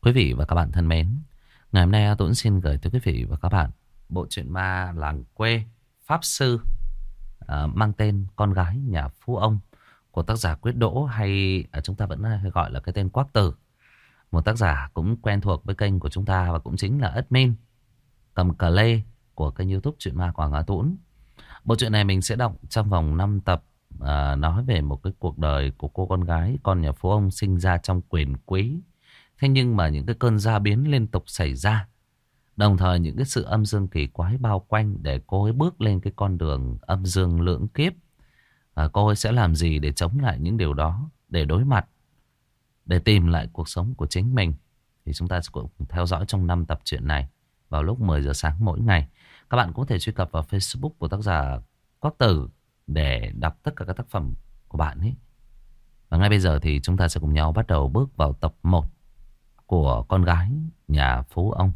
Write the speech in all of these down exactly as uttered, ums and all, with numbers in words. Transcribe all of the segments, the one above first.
Quý vị và các bạn thân mến, ngày hôm nay A Tuấn xin gửi tới quý vị và các bạn bộ truyện ma làng quê Pháp Sư, à, mang tên Con Gái Nhà Phú Ông của tác giả Quyết Đỗ, hay à, chúng ta vẫn hay gọi là cái tên Quác Tử. Một tác giả cũng quen thuộc với kênh của chúng ta và cũng chính là admin cầm cờ lê của kênh YouTube Truyện Ma Quảng A Tuấn. Bộ truyện này mình sẽ đọc trong vòng năm tập, à, nói về một cái cuộc đời của cô con gái con nhà phú ông sinh ra trong quyền quý. Thế nhưng mà những cái cơn gia biến liên tục xảy ra, đồng thời những cái sự âm dương kỳ quái bao quanh để cô ấy bước lên cái con đường âm dương lưỡng kiếp. À, cô ấy sẽ làm gì để chống lại những điều đó, để đối mặt, để tìm lại cuộc sống của chính mình. Thì chúng ta sẽ cùng theo dõi trong năm tập truyện này vào lúc mười giờ sáng mỗi ngày. Các bạn cũng có thể truy cập vào Facebook của tác giả Quác Tử để đọc tất cả các tác phẩm của bạn ấy. Và ngay bây giờ thì chúng ta sẽ cùng nhau bắt đầu bước vào tập một của Con Gái Nhà Phú Ông.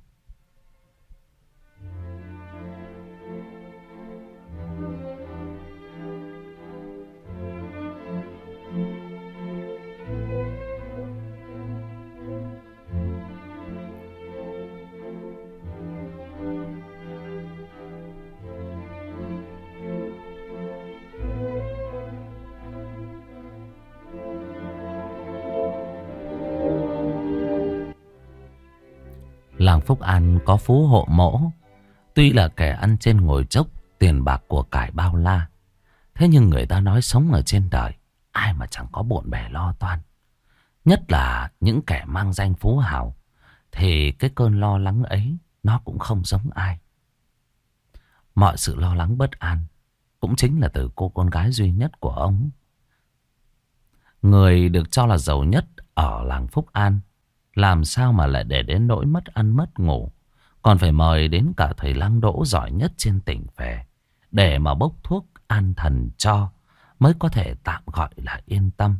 Làng Phúc An có phú hộ mỗ, tuy là kẻ ăn trên ngồi chốc, tiền bạc của cải bao la. Thế nhưng người ta nói sống ở trên đời, ai mà chẳng có bộn bề lo toan. Nhất là những kẻ mang danh phú hào, thì cái cơn lo lắng ấy nó cũng không giống ai. Mọi sự lo lắng bất an cũng chính là từ cô con gái duy nhất của ông. Người được cho là giàu nhất ở làng Phúc An, làm sao mà lại để đến nỗi mất ăn mất ngủ, còn phải mời đến cả thầy lang đỗ giỏi nhất trên tỉnh về để mà bốc thuốc an thần cho, mới có thể tạm gọi là yên tâm.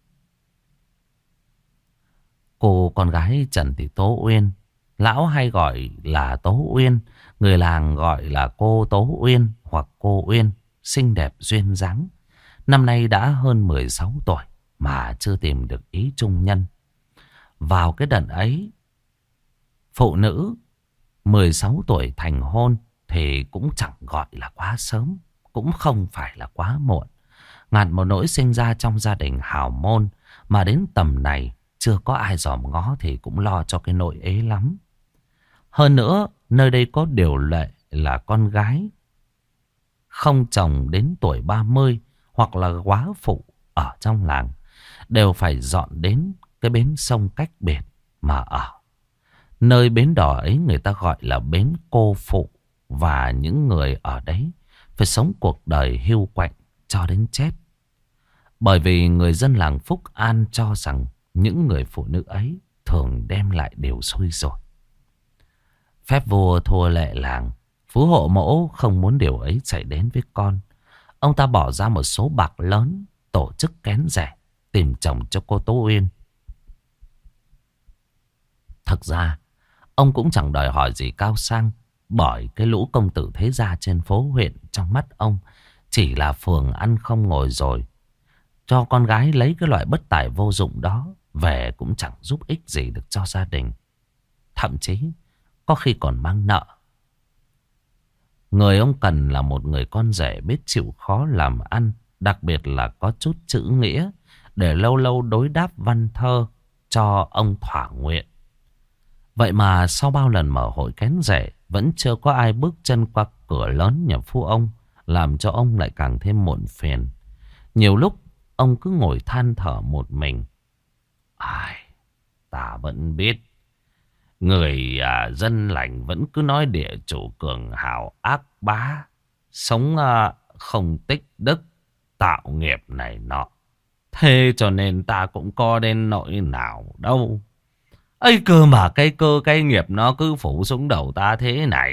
Cô con gái Trần Thị Tố Uyên, lão hay gọi là Tố Uyên, người làng gọi là cô Tố Uyên hoặc cô Uyên, xinh đẹp duyên dáng. Năm nay đã hơn mười sáu tuổi mà chưa tìm được ý trung nhân. Vào cái đợt ấy, phụ nữ mười sáu tuổi thành hôn thì cũng chẳng gọi là quá sớm, cũng không phải là quá muộn. Ngặt một nỗi sinh ra trong gia đình hào môn mà đến tầm này chưa có ai dòm ngó thì cũng lo cho cái nỗi ế lắm. Hơn nữa, nơi đây có điều lệ là con gái không chồng đến tuổi ba mươi hoặc là góa phụ ở trong làng đều phải dọn đến cái bến sông cách biệt mà ở. Nơi bến đò ấy người ta gọi là bến cô phụ, và những người ở đấy phải sống cuộc đời hiu quạnh cho đến chết. Bởi vì người dân làng Phúc An cho rằng những người phụ nữ ấy thường đem lại điều xui rồi. Phép vua thua lệ làng, phú hộ mẫu không muốn điều ấy xảy đến với con. Ông ta bỏ ra một số bạc lớn tổ chức kén rẻ tìm chồng cho cô Tố Uyên. Thật ra, ông cũng chẳng đòi hỏi gì cao sang, bởi cái lũ công tử thế gia trên phố huyện trong mắt ông chỉ là phường ăn không ngồi rồi. Cho con gái lấy cái loại bất tài vô dụng đó về cũng chẳng giúp ích gì được cho gia đình. Thậm chí, có khi còn mang nợ. Người ông cần là một người con rể biết chịu khó làm ăn, đặc biệt là có chút chữ nghĩa, để lâu lâu đối đáp văn thơ cho ông thỏa nguyện. Vậy mà sau bao lần mở hội kén rể, vẫn chưa có ai bước chân qua cửa lớn nhà phú ông, làm cho ông lại càng thêm muộn phiền. Nhiều lúc ông cứ ngồi than thở một mình. Ai, ta vẫn biết, người à, dân lành vẫn cứ nói địa chủ cường hào ác bá, sống à, không tích đức, tạo nghiệp này nọ. Thế cho nên ta cũng có đến nỗi nào đâu. Ấy cơ mà cái cơ cái nghiệp nó cứ phủ xuống đầu ta thế này.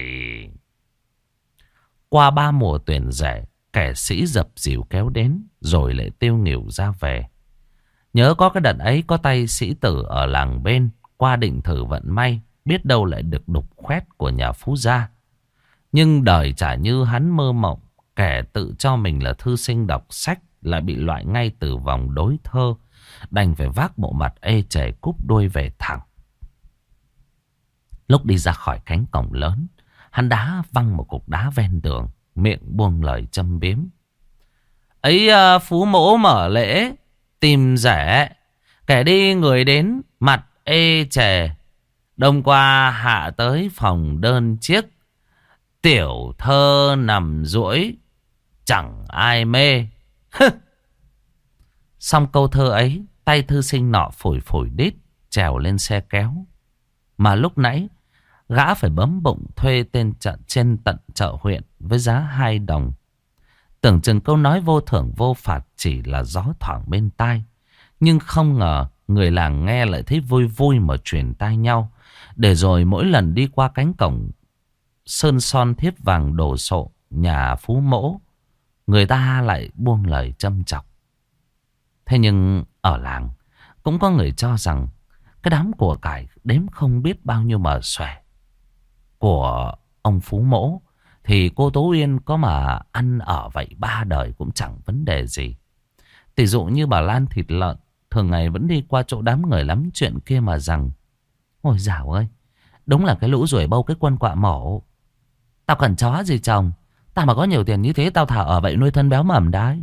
Qua ba mùa tuyển rể, kẻ sĩ dập dìu kéo đến, rồi lại tiêu nghỉu ra về. Nhớ có cái đợt ấy có tay sĩ tử ở làng bên qua định thử vận may, biết đâu lại được đục khoét của nhà phú gia. Nhưng đời chả như hắn mơ mộng, kẻ tự cho mình là thư sinh đọc sách lại bị loại ngay từ vòng đối thơ, đành phải vác bộ mặt ê chề cúp đuôi về thẳng. Lúc đi ra khỏi cánh cổng lớn, hắn đá văng một cục đá ven đường, miệng buông lời châm biếm. Ấy à, phú mỗ mở lễ, tìm rẻ, kẻ đi người đến, mặt ê chề. Đông qua hạ tới phòng đơn chiếc, tiểu thơ nằm duỗi, chẳng ai mê. Xong câu thơ ấy, tay thư sinh nọ phủi phủi đít, trèo lên xe kéo. Mà lúc nãy, gã phải bấm bụng thuê tên chợ trên tận chợ huyện với giá hai đồng. Tưởng chừng câu nói vô thưởng vô phạt chỉ là gió thoảng bên tai. Nhưng không ngờ người làng nghe lại thấy vui vui mà truyền tai nhau. Để rồi mỗi lần đi qua cánh cổng sơn son thiếp vàng đồ sộ nhà phú mỗ, người ta lại buông lời châm chọc. Thế nhưng ở làng cũng có người cho rằng cái đám của cải đếm không biết bao nhiêu mà xòe của ông phú mỗ thì cô Tố Uyên có mà ăn ở vậy ba đời cũng chẳng vấn đề gì. Tỷ dụ như bà Lan thịt lợn thường ngày vẫn đi qua chỗ đám người lắm chuyện kia mà rằng: ôi dào ơi, đúng là cái lũ ruồi bâu cái quân quạ mổ. Tao cần chó gì chồng, tao mà có nhiều tiền như thế tao thả ở vậy nuôi thân béo mầm đấy.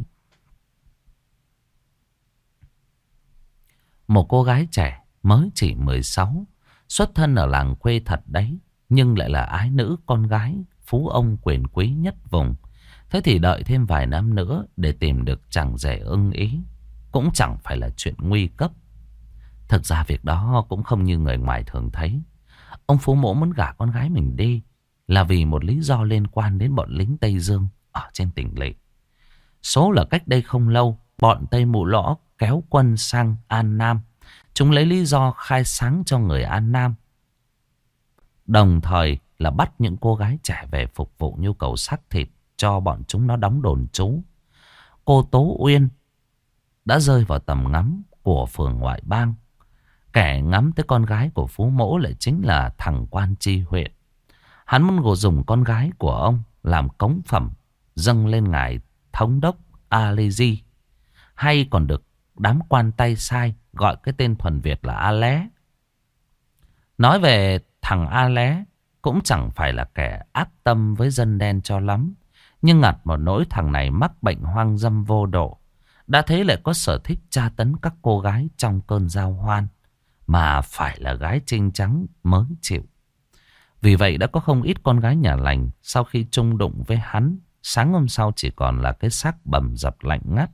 Một cô gái trẻ mới chỉ mười sáu, xuất thân ở làng quê thật đấy, nhưng lại là ái nữ con gái phú ông quyền quý nhất vùng. Thế thì đợi thêm vài năm nữa để tìm được chàng rể ưng ý cũng chẳng phải là chuyện nguy cấp. Thực ra việc đó cũng không như người ngoài thường thấy. Ông phú mỗ muốn gả con gái mình đi là vì một lý do liên quan đến bọn lính Tây Dương ở trên tỉnh lỵ. Số là cách đây không lâu, bọn Tây Mụ Lõ kéo quân sang An Nam. Chúng lấy lý do khai sáng cho người An Nam, đồng thời là bắt những cô gái trẻ về phục vụ nhu cầu xác thịt cho bọn chúng nó đóng đồn trú. Cô Tố Uyên đã rơi vào tầm ngắm của phường ngoại bang. Kẻ ngắm tới con gái của phú mỗ lại chính là thằng quan tri huyện. Hắn muốn dùng con gái của ông làm cống phẩm dâng lên ngài thống đốc Alesi, hay còn được đám quan tay sai gọi cái tên thuần Việt là A Lé. Nói về thằng A Lé cũng chẳng phải là kẻ ác tâm với dân đen cho lắm, nhưng ngặt một nỗi thằng này mắc bệnh hoang dâm vô độ. Đã thế lại có sở thích tra tấn các cô gái trong cơn giao hoan, mà phải là gái trinh trắng mới chịu. Vì vậy đã có không ít con gái nhà lành sau khi chung đụng với hắn, sáng hôm sau chỉ còn là cái xác bầm dập lạnh ngắt.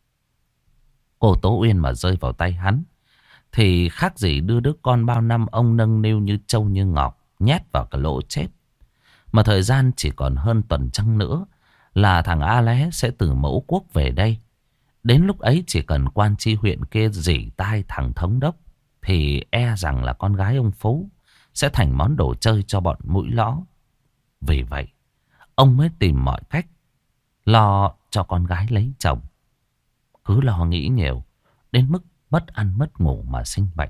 Cô Tố Uyên mà rơi vào tay hắn thì khác gì đưa đứa con bao năm ông nâng niu như trâu như ngọc nhét vào cái lỗ chết. Mà thời gian chỉ còn hơn tuần trăng nữa là thằng A Lé sẽ từ Mẫu Quốc về đây. Đến lúc ấy chỉ cần quan tri huyện kia rỉ tai thằng thống đốc thì e rằng là con gái ông Phú sẽ thành món đồ chơi cho bọn mũi lõ. Vì vậy ông mới tìm mọi cách lo cho con gái lấy chồng. Cứ lo nghĩ nhiều đến mức mất ăn mất ngủ mà sinh bệnh.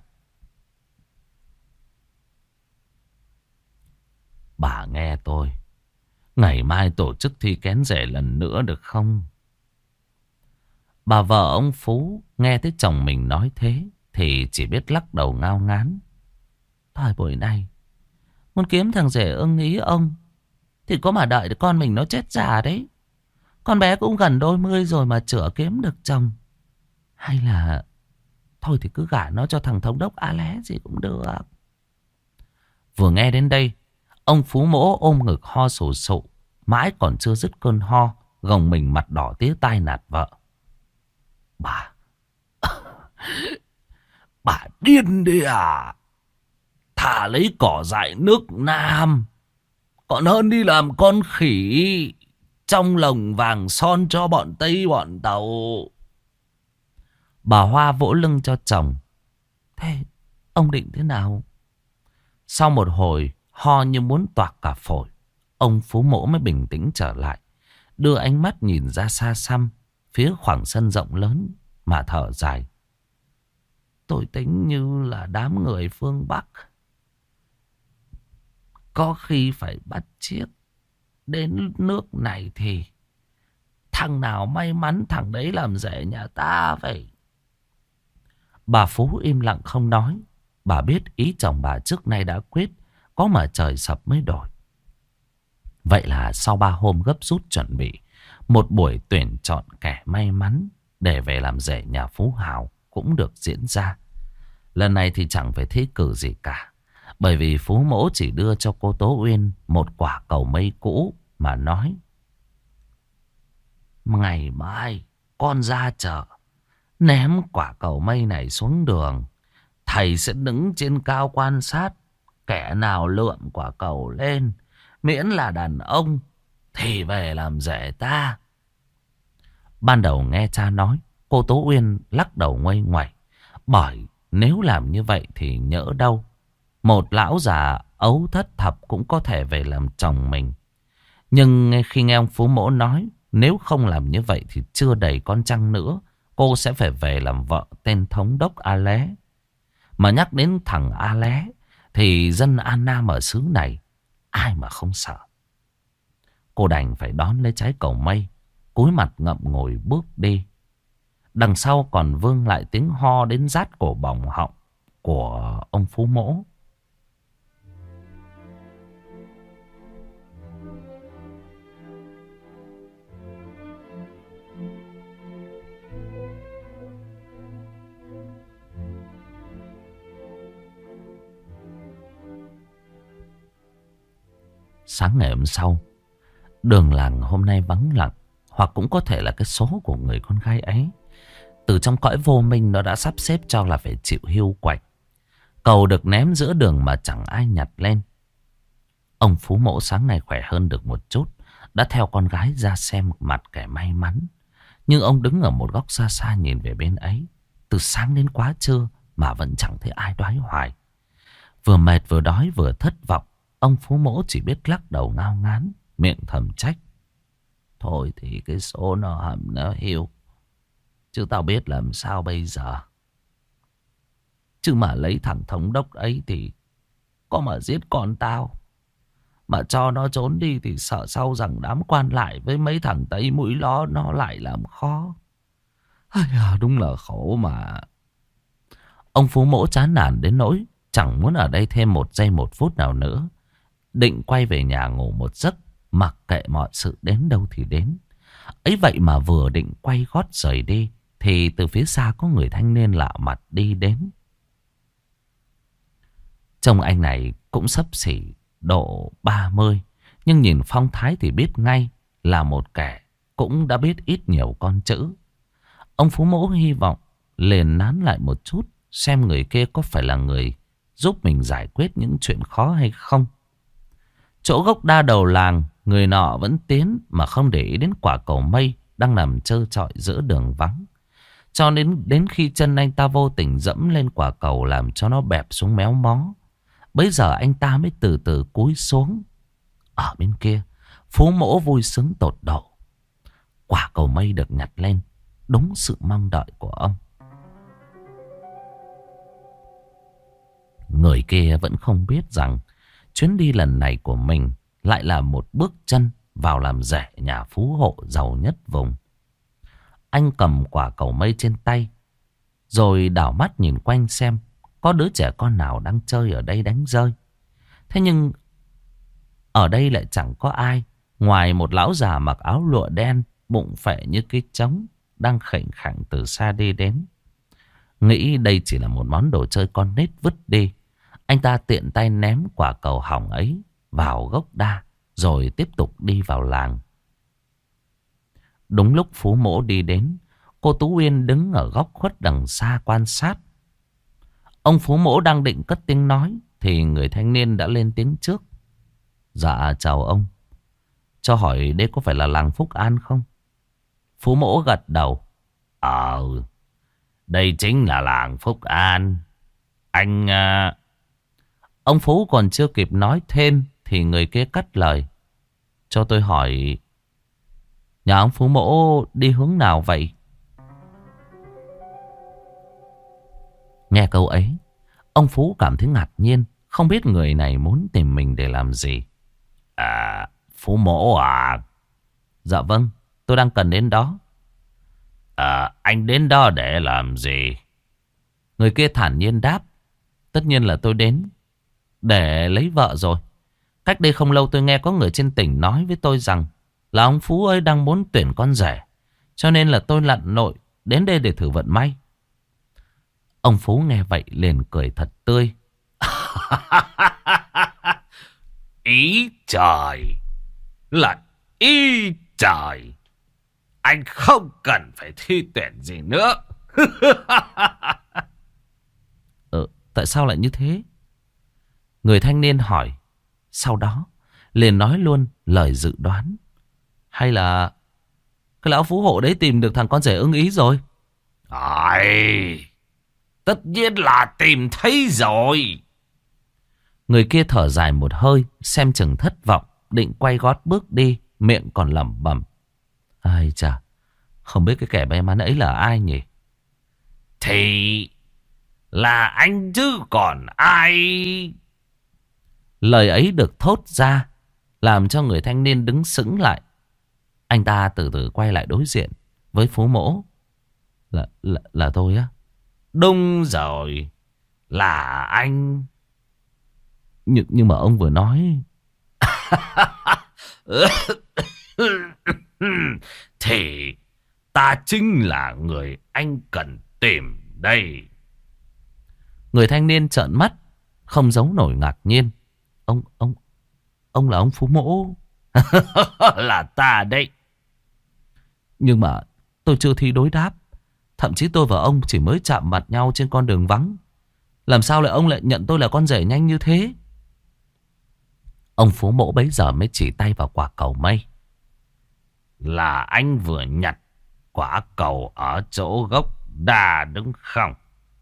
Bà nghe tôi, ngày mai tổ chức thi kén rể lần nữa được không? Bà vợ ông Phú nghe thấy chồng mình nói thế thì chỉ biết lắc đầu ngao ngán. Thời buổi này muốn kiếm thằng rể ưng ý ông thì có mà đợi được con mình nó chết già đấy. Con bé cũng gần đôi mươi rồi mà chữa kiếm được chồng. Hay là thôi thì cứ gả nó cho thằng thống đốc A Lé gì cũng được. Vừa nghe đến đây, ông Phú Mỗ ôm ngực ho sù sụ, mãi còn chưa dứt cơn ho, gồng mình mặt đỏ tía tai nạt vợ. Bà Bà điên đi à? Thà lấy cỏ dại nước Nam còn hơn đi làm con khỉ trong lồng vàng son cho bọn Tây bọn Tàu. Bà Hoa vỗ lưng cho chồng. Thế ông định thế nào? Sau một hồi ho như muốn toạc cả phổi, ông Phú Mỗ mới bình tĩnh trở lại, đưa ánh mắt nhìn ra xa xăm phía khoảng sân rộng lớn mà thở dài. Tôi tính như là đám người phương Bắc có khi phải bắt chiếc đến nước này thì thằng nào may mắn thằng đấy làm rể nhà ta vậy. Bà Phú im lặng không nói. Bà biết ý chồng bà trước nay đã quyết, có mà trời sập mới đổi. Vậy là sau ba hôm gấp rút chuẩn bị, một buổi tuyển chọn kẻ may mắn để về làm rể nhà phú hào cũng được diễn ra. Lần này thì chẳng phải thi cử gì cả, bởi vì Phú Mỗ chỉ đưa cho cô Tố Uyên một quả cầu mây cũ mà nói: ngày mai con ra chợ, ném quả cầu mây này xuống đường. Thầy sẽ đứng trên cao quan sát. Kẻ nào lượm quả cầu lên, miễn là đàn ông, thì về làm rể ta. Ban đầu nghe cha nói, cô Tố Uyên lắc đầu nguây ngoẩy. Bởi nếu làm như vậy thì nhỡ đâu một lão già ấu thất thập cũng có thể về làm chồng mình. Nhưng khi nghe ông Phú Mỗ nói, nếu không làm như vậy thì chưa đầy con trăng nữa, cô sẽ phải về làm vợ tên thống đốc A Lé. Mà nhắc đến thằng A Lé thì dân An Nam ở xứ này ai mà không sợ. Cô đành phải đón lấy trái cầu mây, cúi mặt ngậm ngùi bước đi. Đằng sau còn vương lại tiếng ho đến rát cổ bỏng họng của ông Phú Mỗ. Sáng ngày hôm sau, đường làng hôm nay vắng lặng, hoặc cũng có thể là cái số của người con gái ấy. Từ trong cõi vô minh nó đã sắp xếp cho là phải chịu hiu quạnh. Cầu được ném giữa đường mà chẳng ai nhặt lên. Ông Phú Mỗ sáng nay khỏe hơn được một chút, đã theo con gái ra xem mặt kẻ may mắn. Nhưng ông đứng ở một góc xa xa nhìn về bên ấy, từ sáng đến quá trưa mà vẫn chẳng thấy ai đoái hoài. Vừa mệt vừa đói vừa thất vọng, ông Phú Mỗ chỉ biết lắc đầu ngao ngán, miệng thầm trách: thôi thì cái số nó hầm nó hiu, chứ tao biết làm sao bây giờ. Chứ mà lấy thằng thống đốc ấy thì có mà giết con tao, mà cho nó trốn đi thì sợ sau rằng đám quan lại với mấy thằng Tây mũi ló nó lại làm khó. Ai à, đúng là khổ mà. Ông Phú Mỗ chán nản đến nỗi chẳng muốn ở đây thêm một giây một phút nào nữa. Định quay về nhà ngủ một giấc, mặc kệ mọi sự đến đâu thì đến. Ấy vậy mà vừa định quay gót rời đi thì từ phía xa có người thanh niên lạ mặt đi đến. Trông anh này cũng xấp xỉ độ ba mươi, nhưng nhìn phong thái thì biết ngay là một kẻ cũng đã biết ít nhiều con chữ. Ông Phú Mỗ hy vọng liền nán lại một chút, xem người kia có phải là người giúp mình giải quyết những chuyện khó hay không. Chỗ gốc đa đầu làng, người nọ vẫn tiến mà không để ý đến quả cầu mây đang nằm trơ trọi giữa đường vắng. Cho đến đến khi chân anh ta vô tình dẫm lên quả cầu làm cho nó bẹp xuống méo mó, bấy giờ anh ta mới từ từ cúi xuống. Ở bên kia, Phú Mỗ vui sướng tột độ. Quả cầu mây được nhặt lên, đúng sự mong đợi của ông. Người kia vẫn không biết rằng chuyến đi lần này của mình lại là một bước chân vào làm rể nhà phú hộ giàu nhất vùng. Anh cầm quả cầu mây trên tay, rồi đảo mắt nhìn quanh xem có đứa trẻ con nào đang chơi ở đây đánh rơi. Thế nhưng ở đây lại chẳng có ai ngoài một lão già mặc áo lụa đen, bụng phệ như cái trống, đang khệnh khạng từ xa đi đến. Nghĩ đây chỉ là một món đồ chơi con nít vứt đi, anh ta tiện tay ném quả cầu hỏng ấy vào gốc đa, rồi tiếp tục đi vào làng. Đúng lúc Phú Mỗ đi đến, cô Tú Uyên đứng ở góc khuất đằng xa quan sát. Ông Phú Mỗ đang định cất tiếng nói thì người thanh niên đã lên tiếng trước. Dạ chào ông, cho hỏi đây có phải là làng Phúc An không? Phú Mỗ gật đầu. Ờ, đây chính là làng Phúc An. Anh... À... Ông Phú còn chưa kịp nói thêm thì người kia cắt lời. Cho tôi hỏi, nhà ông Phú Mỗ đi hướng nào vậy? Nghe câu ấy, ông Phú cảm thấy ngạc nhiên, không biết người này muốn tìm mình để làm gì. À, Phú Mỗ à? Dạ vâng, tôi đang cần đến đó. À, anh đến đó để làm gì? Người kia thản nhiên đáp. Tất nhiên là tôi đến để lấy vợ rồi. Cách đây không lâu tôi nghe có người trên tỉnh nói với tôi rằng là ông Phú ơi đang muốn tuyển con rể. Cho nên là tôi lặn lội đến đây để thử vận may. Ông Phú nghe vậy liền cười thật tươi. Ý trời là ý trời. Anh không cần phải thi tuyển gì nữa. ờ, Tại sao lại như thế? Người thanh niên hỏi. Sau đó liền nói luôn lời dự đoán. Hay là cái lão phú hộ đấy tìm được thằng con rể ưng ý rồi? Ai, tất nhiên là tìm thấy rồi. Người kia thở dài một hơi, xem chừng thất vọng, định quay gót bước đi, miệng còn lẩm bẩm. Ai chà, không biết cái kẻ may mắn ấy là ai nhỉ? Thì là anh chứ còn ai. Lời ấy được thốt ra làm cho người thanh niên đứng sững lại. Anh ta từ từ quay lại đối diện với Phú Mỗ. Là, là, là tôi á? Đúng rồi, là anh. Nhưng, nhưng mà ông vừa nói. Thì ta chính là người anh cần tìm đây. Người thanh niên trợn mắt, không giấu nổi ngạc nhiên. Ông, ông, ông là ông Phú Mỗ. Là ta đây. Nhưng mà tôi chưa thi đối đáp. Thậm chí tôi và ông chỉ mới chạm mặt nhau trên con đường vắng. Làm sao lại ông lại nhận tôi là con rể nhanh như thế? Ông Phú Mỗ bấy giờ mới chỉ tay vào quả cầu mây. Là anh vừa nhặt quả cầu ở chỗ gốc đa đúng không?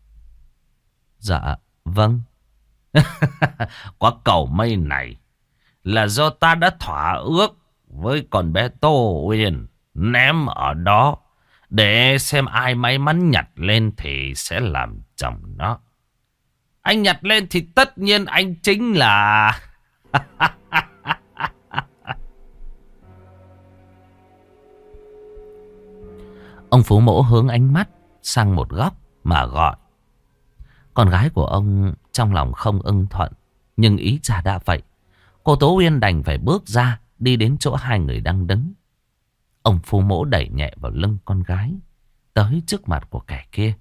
Dạ vâng. Quả cầu mây này là do ta đã thỏa ước với con bé Tô Uyên ném ở đó, để xem ai may mắn nhặt lên thì sẽ làm chồng nó. Anh nhặt lên thì tất nhiên anh chính là... Ông Phú Mỗ hướng ánh mắt sang một góc mà gọi. Con gái của ông trong lòng không ưng thuận, nhưng ý cha đã vậy. Cô Tố Uyên đành phải bước ra, đi đến chỗ hai người đang đứng. Ông Phú Mỗ đẩy nhẹ vào lưng con gái, tới trước mặt của kẻ kia.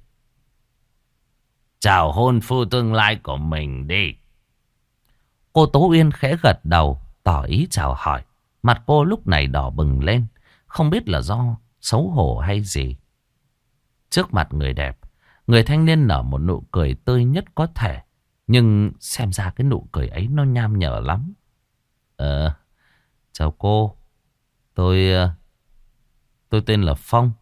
Chào hôn phu tương lai của mình đi. Cô Tố Uyên khẽ gật đầu, tỏ ý chào hỏi. Mặt cô lúc này đỏ bừng lên, không biết là do xấu hổ hay gì. Trước mặt người đẹp, người thanh niên nở một nụ cười tươi nhất có thể. Nhưng xem ra cái nụ cười ấy nó nham nhở lắm. Ờ, chào cô. Tôi... Tôi tên là Phong.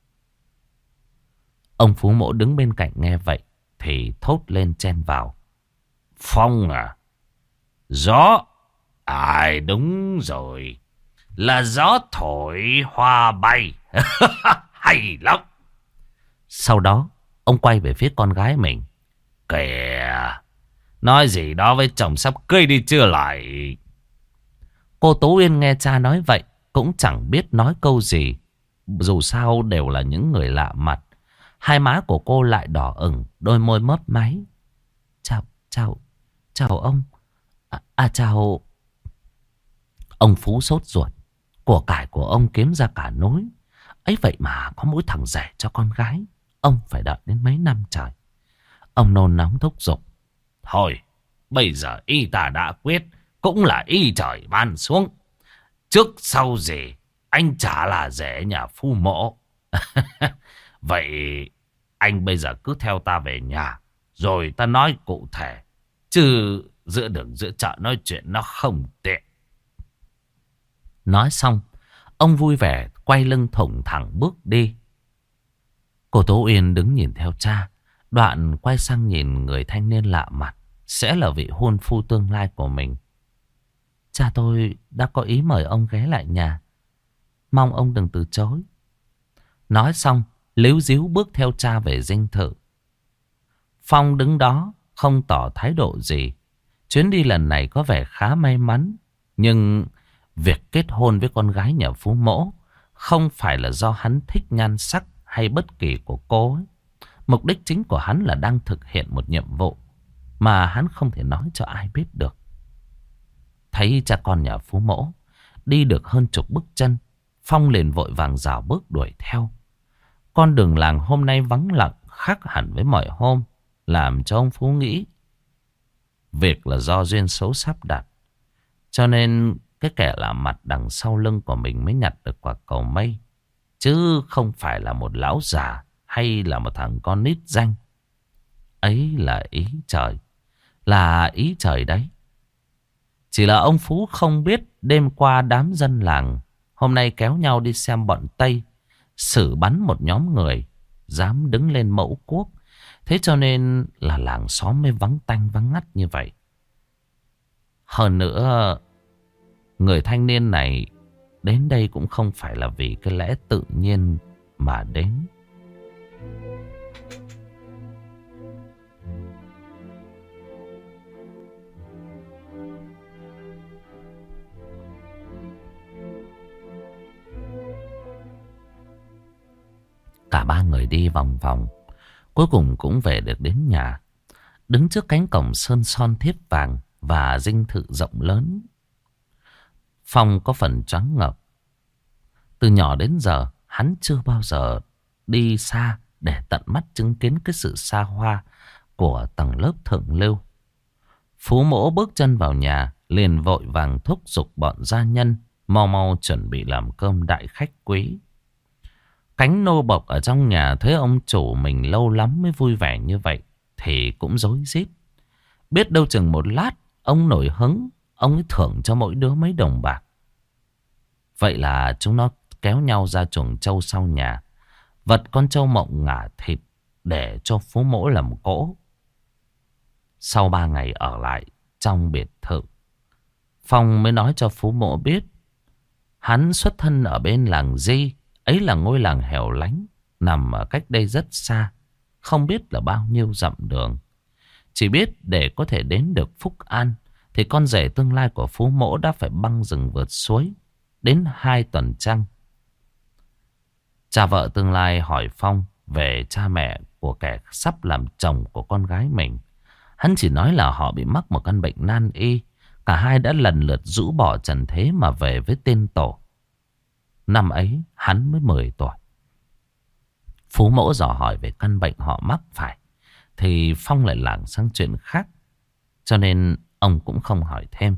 Ông Phú Mỗ đứng bên cạnh nghe vậy thì thốt lên chen vào. Phong à? Gió? Ai đúng rồi. Là gió thổi hoa bay. Hay lắm. Sau đó ông quay về phía con gái mình. Kìa, nói gì đó với chồng sắp cưới đi chưa lại. Cô Tố Uyên nghe cha nói vậy cũng chẳng biết nói câu gì. Dù sao đều là những người lạ mặt. Hai má của cô lại đỏ ửng, đôi môi mấp máy. Chào, chào, chào ông. À, à chào. Ông Phú sốt ruột. Của cải của ông kiếm ra cả nối. Ấy vậy mà có mỗi thằng rể cho con gái. Ông phải đợi đến mấy năm trời. Ông nôn nóng thúc giục. Thôi, bây giờ y ta đã quyết, cũng là y trời ban xuống. Trước sau gì, anh chả là rể nhà Phu Mỗ. Vậy anh bây giờ cứ theo ta về nhà, rồi ta nói cụ thể. Chứ giữa đường giữa chợ nói chuyện nó không tiện. Nói xong, ông vui vẻ quay lưng thủng thẳng bước đi. Cô Tố Uyên đứng nhìn theo cha, đoạn quay sang nhìn người thanh niên lạ mặt, sẽ là vị hôn phu tương lai của mình. Cha tôi đã có ý mời ông ghé lại nhà, mong ông đừng từ chối. Nói xong, líu díu bước theo cha về dinh thự. Phong đứng đó không tỏ thái độ gì. Chuyến đi lần này có vẻ khá may mắn. Nhưng việc kết hôn với con gái nhà Phú Mỗ không phải là do hắn thích nhan sắc hay bất kỳ của cô ấy. Mục đích chính của hắn là đang thực hiện một nhiệm vụ. mà hắn không thể nói cho ai biết được. Thấy cha con nhà Phú Mỗ đi được hơn chục bước chân, Phong liền vội vàng rảo bước đuổi theo. Con đường làng hôm nay vắng lặng, khác hẳn với mọi hôm, làm cho ông Phú nghĩ việc là do duyên số sắp đặt. Cho nên cái kẻ lạ mặt đằng sau lưng của mình mới nhặt được quả cầu mây, chứ không phải là một lão già hay là một thằng con nít danh. Ấy là ý trời, là ý trời đấy. Chỉ là ông Phú không biết đêm qua đám dân làng hôm nay kéo nhau đi xem bọn Tây xử bắn một nhóm người dám đứng lên mẫu quốc. Thế cho nên là làng xóm mới vắng tanh vắng ngắt như vậy. Hơn nữa, người thanh niên này đến đây cũng không phải là vì cái lẽ tự nhiên mà đến. Cả ba người đi vòng vòng, cuối cùng cũng về được đến nhà. Đứng trước cánh cổng sơn son thiếp vàng và dinh thự rộng lớn, Phong có phần choáng ngợp. Từ nhỏ đến giờ, hắn chưa bao giờ đi xa để tận mắt chứng kiến cái sự xa hoa của tầng lớp thượng lưu. Phú Mỗ bước chân vào nhà, liền vội vàng thúc giục bọn gia nhân mau mau chuẩn bị làm cơm đại khách quý. Cánh nô bộc ở trong nhà thấy ông chủ mình lâu lắm mới vui vẻ như vậy thì cũng rối rít. Biết đâu chừng một lát ông nổi hứng, ông ấy thưởng cho mỗi đứa mấy đồng bạc. Vậy là chúng nó kéo nhau ra chuồng trâu sau nhà, vật con trâu mộng ngả thịt để cho Phú Mỗ làm cỗ. Sau ba ngày ở lại trong biệt thự, Phong mới nói cho Phú Mỗ biết hắn xuất thân ở bên làng Di. Ấy là ngôi làng hẻo lánh, nằm ở cách đây rất xa, không biết là bao nhiêu dặm đường. Chỉ biết để có thể đến được Phúc An thì con rể tương lai của Phú Mỗ đã phải băng rừng vượt suối đến hai tuần trăng. Cha vợ tương lai hỏi Phong về cha mẹ của kẻ sắp làm chồng của con gái mình. Hắn chỉ nói là họ bị mắc một căn bệnh nan y. Cả hai đã lần lượt rũ bỏ trần thế mà về với tên tổ. Năm ấy hắn mới mười tuổi. Phú Mỗ dò hỏi về căn bệnh họ mắc phải thì Phong lại lảng sang chuyện khác, cho nên ông cũng không hỏi thêm.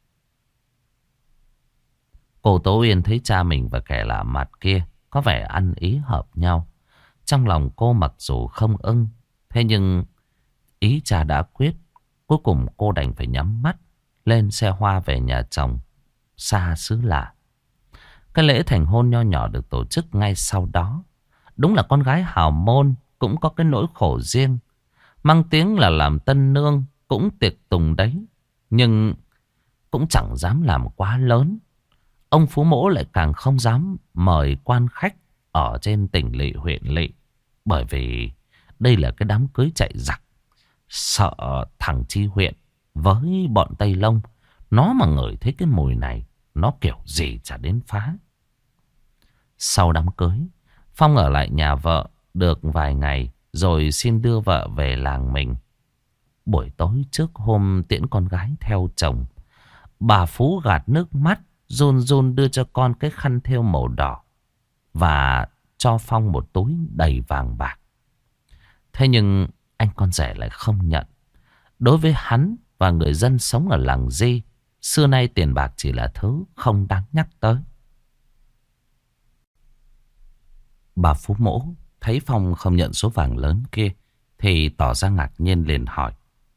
Cô Tố Uyên thấy cha mình và kẻ lạ mặt kia có vẻ ăn ý hợp nhau. Trong lòng cô mặc dù không ưng, thế nhưng ý cha đã quyết. Cuối cùng cô đành phải nhắm mắt lên xe hoa về nhà chồng xa xứ lạ. Cái lễ thành hôn nho nhỏ được tổ chức ngay sau đó. Đúng là con gái hào môn cũng có cái nỗi khổ riêng. Mang tiếng là làm tân nương cũng tiệc tùng đấy, nhưng cũng chẳng dám làm quá lớn. Ông Phú Mỗ lại càng không dám mời quan khách ở trên tỉnh lỵ huyện lỵ, bởi vì đây là cái đám cưới chạy giặc. Sợ thằng Chi huyện với bọn Tây Lông nó mà ngửi thấy cái mùi này, nó kiểu gì chả đến phá. Sau đám cưới, Phong ở lại nhà vợ được vài ngày rồi xin đưa vợ về làng mình. Buổi tối trước hôm tiễn con gái theo chồng, bà Phú gạt nước mắt run run đưa cho con cái khăn thêu màu đỏ và cho Phong một túi đầy vàng bạc. Thế nhưng anh con rể lại không nhận. Đối với hắn và người dân sống ở làng Di, xưa nay tiền bạc chỉ là thứ không đáng nhắc tới. Bà Phú Mỗ thấy Phong không nhận số vàng lớn kia thì tỏ ra ngạc nhiên, liền hỏi: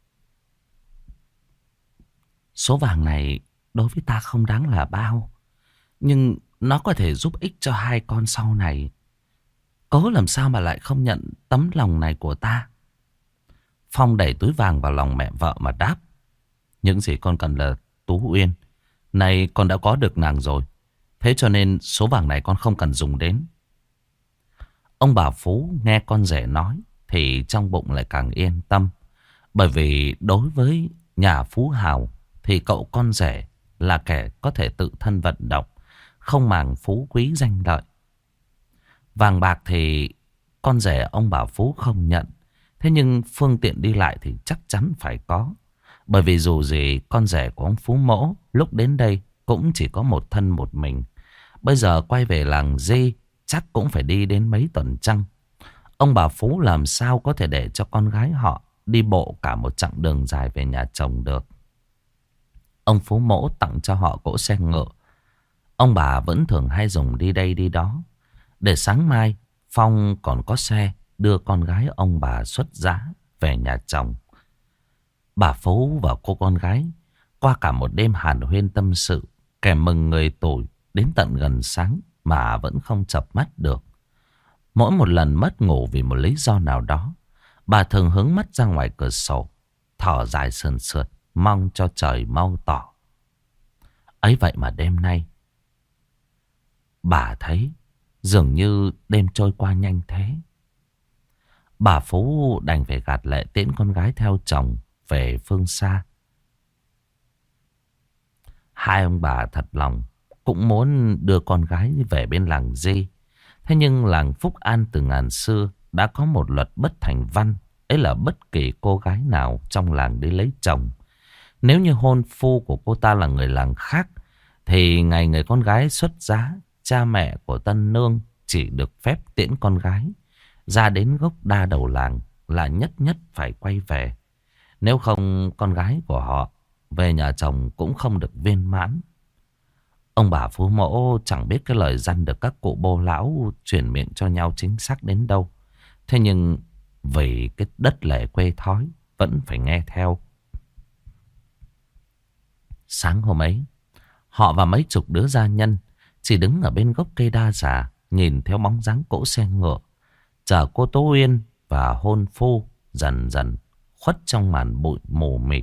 số vàng này đối với ta không đáng là bao, nhưng nó có thể giúp ích cho hai con sau này. Cố làm sao mà lại không nhận tấm lòng này của ta? Phong đẩy túi vàng vào lòng mẹ vợ mà đáp: những gì con cần là Tú Uyên. Này con đã có được nàng rồi, thế cho nên số vàng này con không cần dùng đến. Ông bà Phú nghe con rể nói thì trong bụng lại càng yên tâm. Bởi vì đối với nhà Phú Hào thì cậu con rể là kẻ có thể tự thân vận động, không màng phú quý danh lợi. Vàng bạc thì con rể ông bà Phú không nhận. Thế Thế nhưng phương tiện đi lại thì chắc chắn phải có. Bởi vì dù gì con rể của ông Phú Mỗ lúc đến đây cũng chỉ có một thân một mình. Bây giờ quay về làng Di chắc cũng phải đi đến mấy tuần trăng. Ông bà Phú làm sao có thể để cho con gái họ đi bộ cả một chặng đường dài về nhà chồng được. Ông Phú Mỗ tặng cho họ cỗ xe ngựa. Ông bà vẫn thường hay dùng đi đây đi đó. Để sáng mai Phong còn có xe đưa con gái ông bà xuất giá về nhà chồng. Bà Phú và cô con gái qua cả một đêm hàn huyên tâm sự, kèm mừng người tuổi đến tận gần sáng mà vẫn không chợp mắt được. Mỗi một lần mất ngủ vì một lý do nào đó, bà thường hướng mắt ra ngoài cửa sổ, thở dài sườn sượt, mong cho trời mau tỏ. Ấy vậy mà đêm nay, bà thấy dường như đêm trôi qua nhanh thế. Bà Phú đành phải gạt lệ tiễn con gái theo chồng về phương xa. Hai ông bà thật lòng cũng muốn đưa con gái về bên làng Di. Thế nhưng làng Phúc An từ ngàn xưa đã có một luật bất thành văn. Ấy là bất kỳ cô gái nào trong làng đi lấy chồng, nếu như hôn phu của cô ta là người làng khác, thì ngày người con gái xuất giá, cha mẹ của tân nương chỉ được phép tiễn con gái ra đến gốc đa đầu làng là nhất nhất phải quay về. Nếu không, con gái của họ về nhà chồng cũng không được viên mãn. Ông bà Phú Mỗ chẳng biết cái lời răn được các cụ bô lão truyền miệng cho nhau chính xác đến đâu. Thế nhưng vì cái đất lệ quê thói vẫn phải nghe theo. Sáng hôm ấy, họ và mấy chục đứa gia nhân chỉ đứng ở bên gốc cây đa già, nhìn theo bóng dáng cỗ xe ngựa chở cô Tố Uyên và hôn phu dần dần khuất trong màn bụi mù mịt.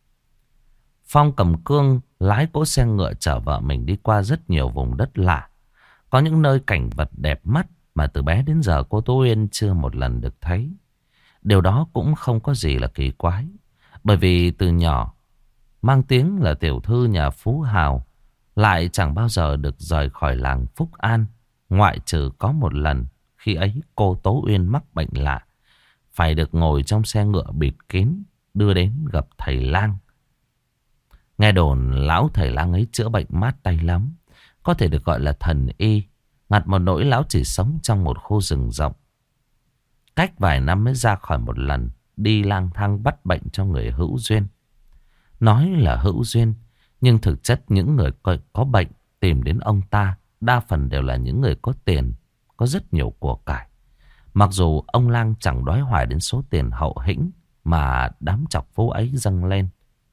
Phong cầm cương lái cỗ xe ngựa chở vợ mình đi qua rất nhiều vùng đất lạ. Có những nơi cảnh vật đẹp mắt mà từ bé đến giờ cô Tố Uyên chưa một lần được thấy. Điều đó cũng không có gì là kỳ quái, bởi vì từ nhỏ mang tiếng là tiểu thư nhà phú hào, lại chẳng bao giờ được rời khỏi làng Phúc An, ngoại trừ có một lần khi ấy cô Tố Uyên mắc bệnh lạ, phải được ngồi trong xe ngựa bịt kín đưa đến gặp thầy lang. Nghe đồn lão thầy lang ấy chữa bệnh mát tay lắm, có thể được gọi là thần y. Ngặt một nỗi lão chỉ sống trong một khu rừng rộng, cách vài năm mới ra khỏi một lần đi lang thang bắt bệnh cho người hữu duyên. Nói là hữu duyên, nhưng thực chất những người có, có bệnh tìm đến ông ta đa phần đều là những người có tiền, có rất nhiều của cải. Mặc dù ông lang chẳng đói hoài đến số tiền hậu hĩnh mà đám chọc phú ấy dâng lên.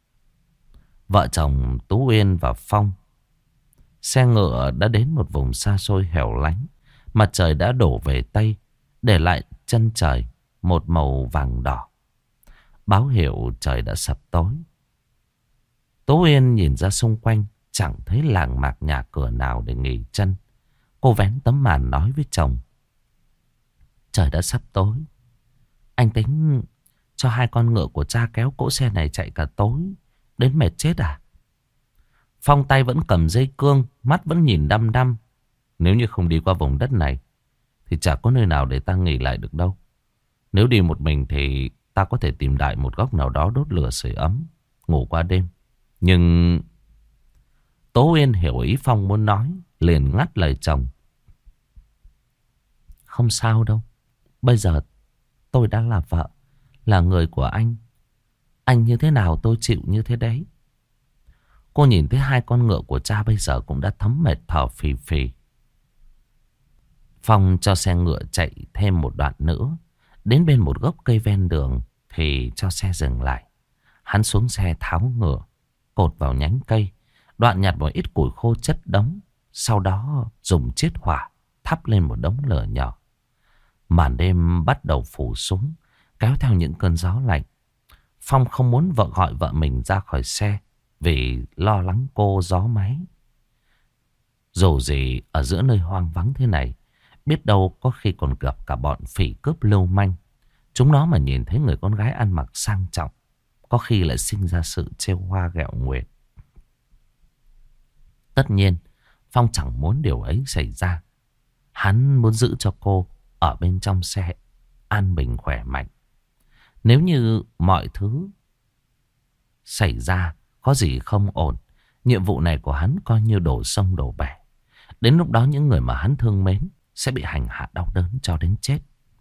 Vợ chồng Tú Uyên và Phong, xe ngựa đã đến một vùng xa xôi hẻo lánh. Mặt trời đã đổ về Tây, để lại chân trời một màu vàng đỏ, báo hiệu trời đã sập tối. Tú Uyên nhìn ra xung quanh, chẳng thấy làng mạc nhà cửa nào để nghỉ chân. Cô vén tấm màn nói với chồng: trời đã sắp tối, anh tính cho hai con ngựa của cha kéo cỗ xe này chạy cả tối, đến mệt chết à? Phong tay vẫn cầm dây cương, mắt vẫn nhìn đăm đăm. Nếu như không đi qua vùng đất này thì chả có nơi nào để ta nghỉ lại được đâu. Nếu đi một mình thì ta có thể tìm đại một góc nào đó đốt lửa sưởi ấm, ngủ qua đêm. Nhưng Tố Uyên hiểu ý Phong muốn nói, liền ngắt lời chồng: không sao đâu, bây giờ tôi đã là vợ, là người của anh. Anh như thế nào tôi chịu như thế đấy. Cô nhìn thấy hai con ngựa của cha bây giờ cũng đã thấm mệt thở phì phì. Phong cho xe ngựa chạy thêm một đoạn nữa, đến bên một gốc cây ven đường thì cho xe dừng lại. Hắn xuống xe tháo ngựa, cột vào nhánh cây, đoạn nhặt một ít củi khô chất đống, sau đó dùng chiết hỏa thắp lên một đống lửa nhỏ. Màn đêm bắt đầu phủ xuống, kéo theo những cơn gió lạnh. Phong không muốn vợ gọi vợ mình ra khỏi xe vì lo lắng cô gió máy. Dù gì ở giữa nơi hoang vắng thế này, biết đâu có khi còn gặp cả bọn phỉ cướp lưu manh. Chúng nó mà nhìn thấy người con gái ăn mặc sang trọng, có khi lại sinh ra sự trêu hoa ghẹo nguyệt. Tất nhiên Phong chẳng muốn điều ấy xảy ra. Hắn muốn giữ cho cô ở bên trong xe an bình khỏe mạnh. Nếu như mọi thứ xảy ra có gì không ổn, nhiệm vụ này của hắn coi như đổ sông đổ bể. Đến lúc đó những người mà hắn thương mến sẽ bị hành hạ đau đớn cho đến chết.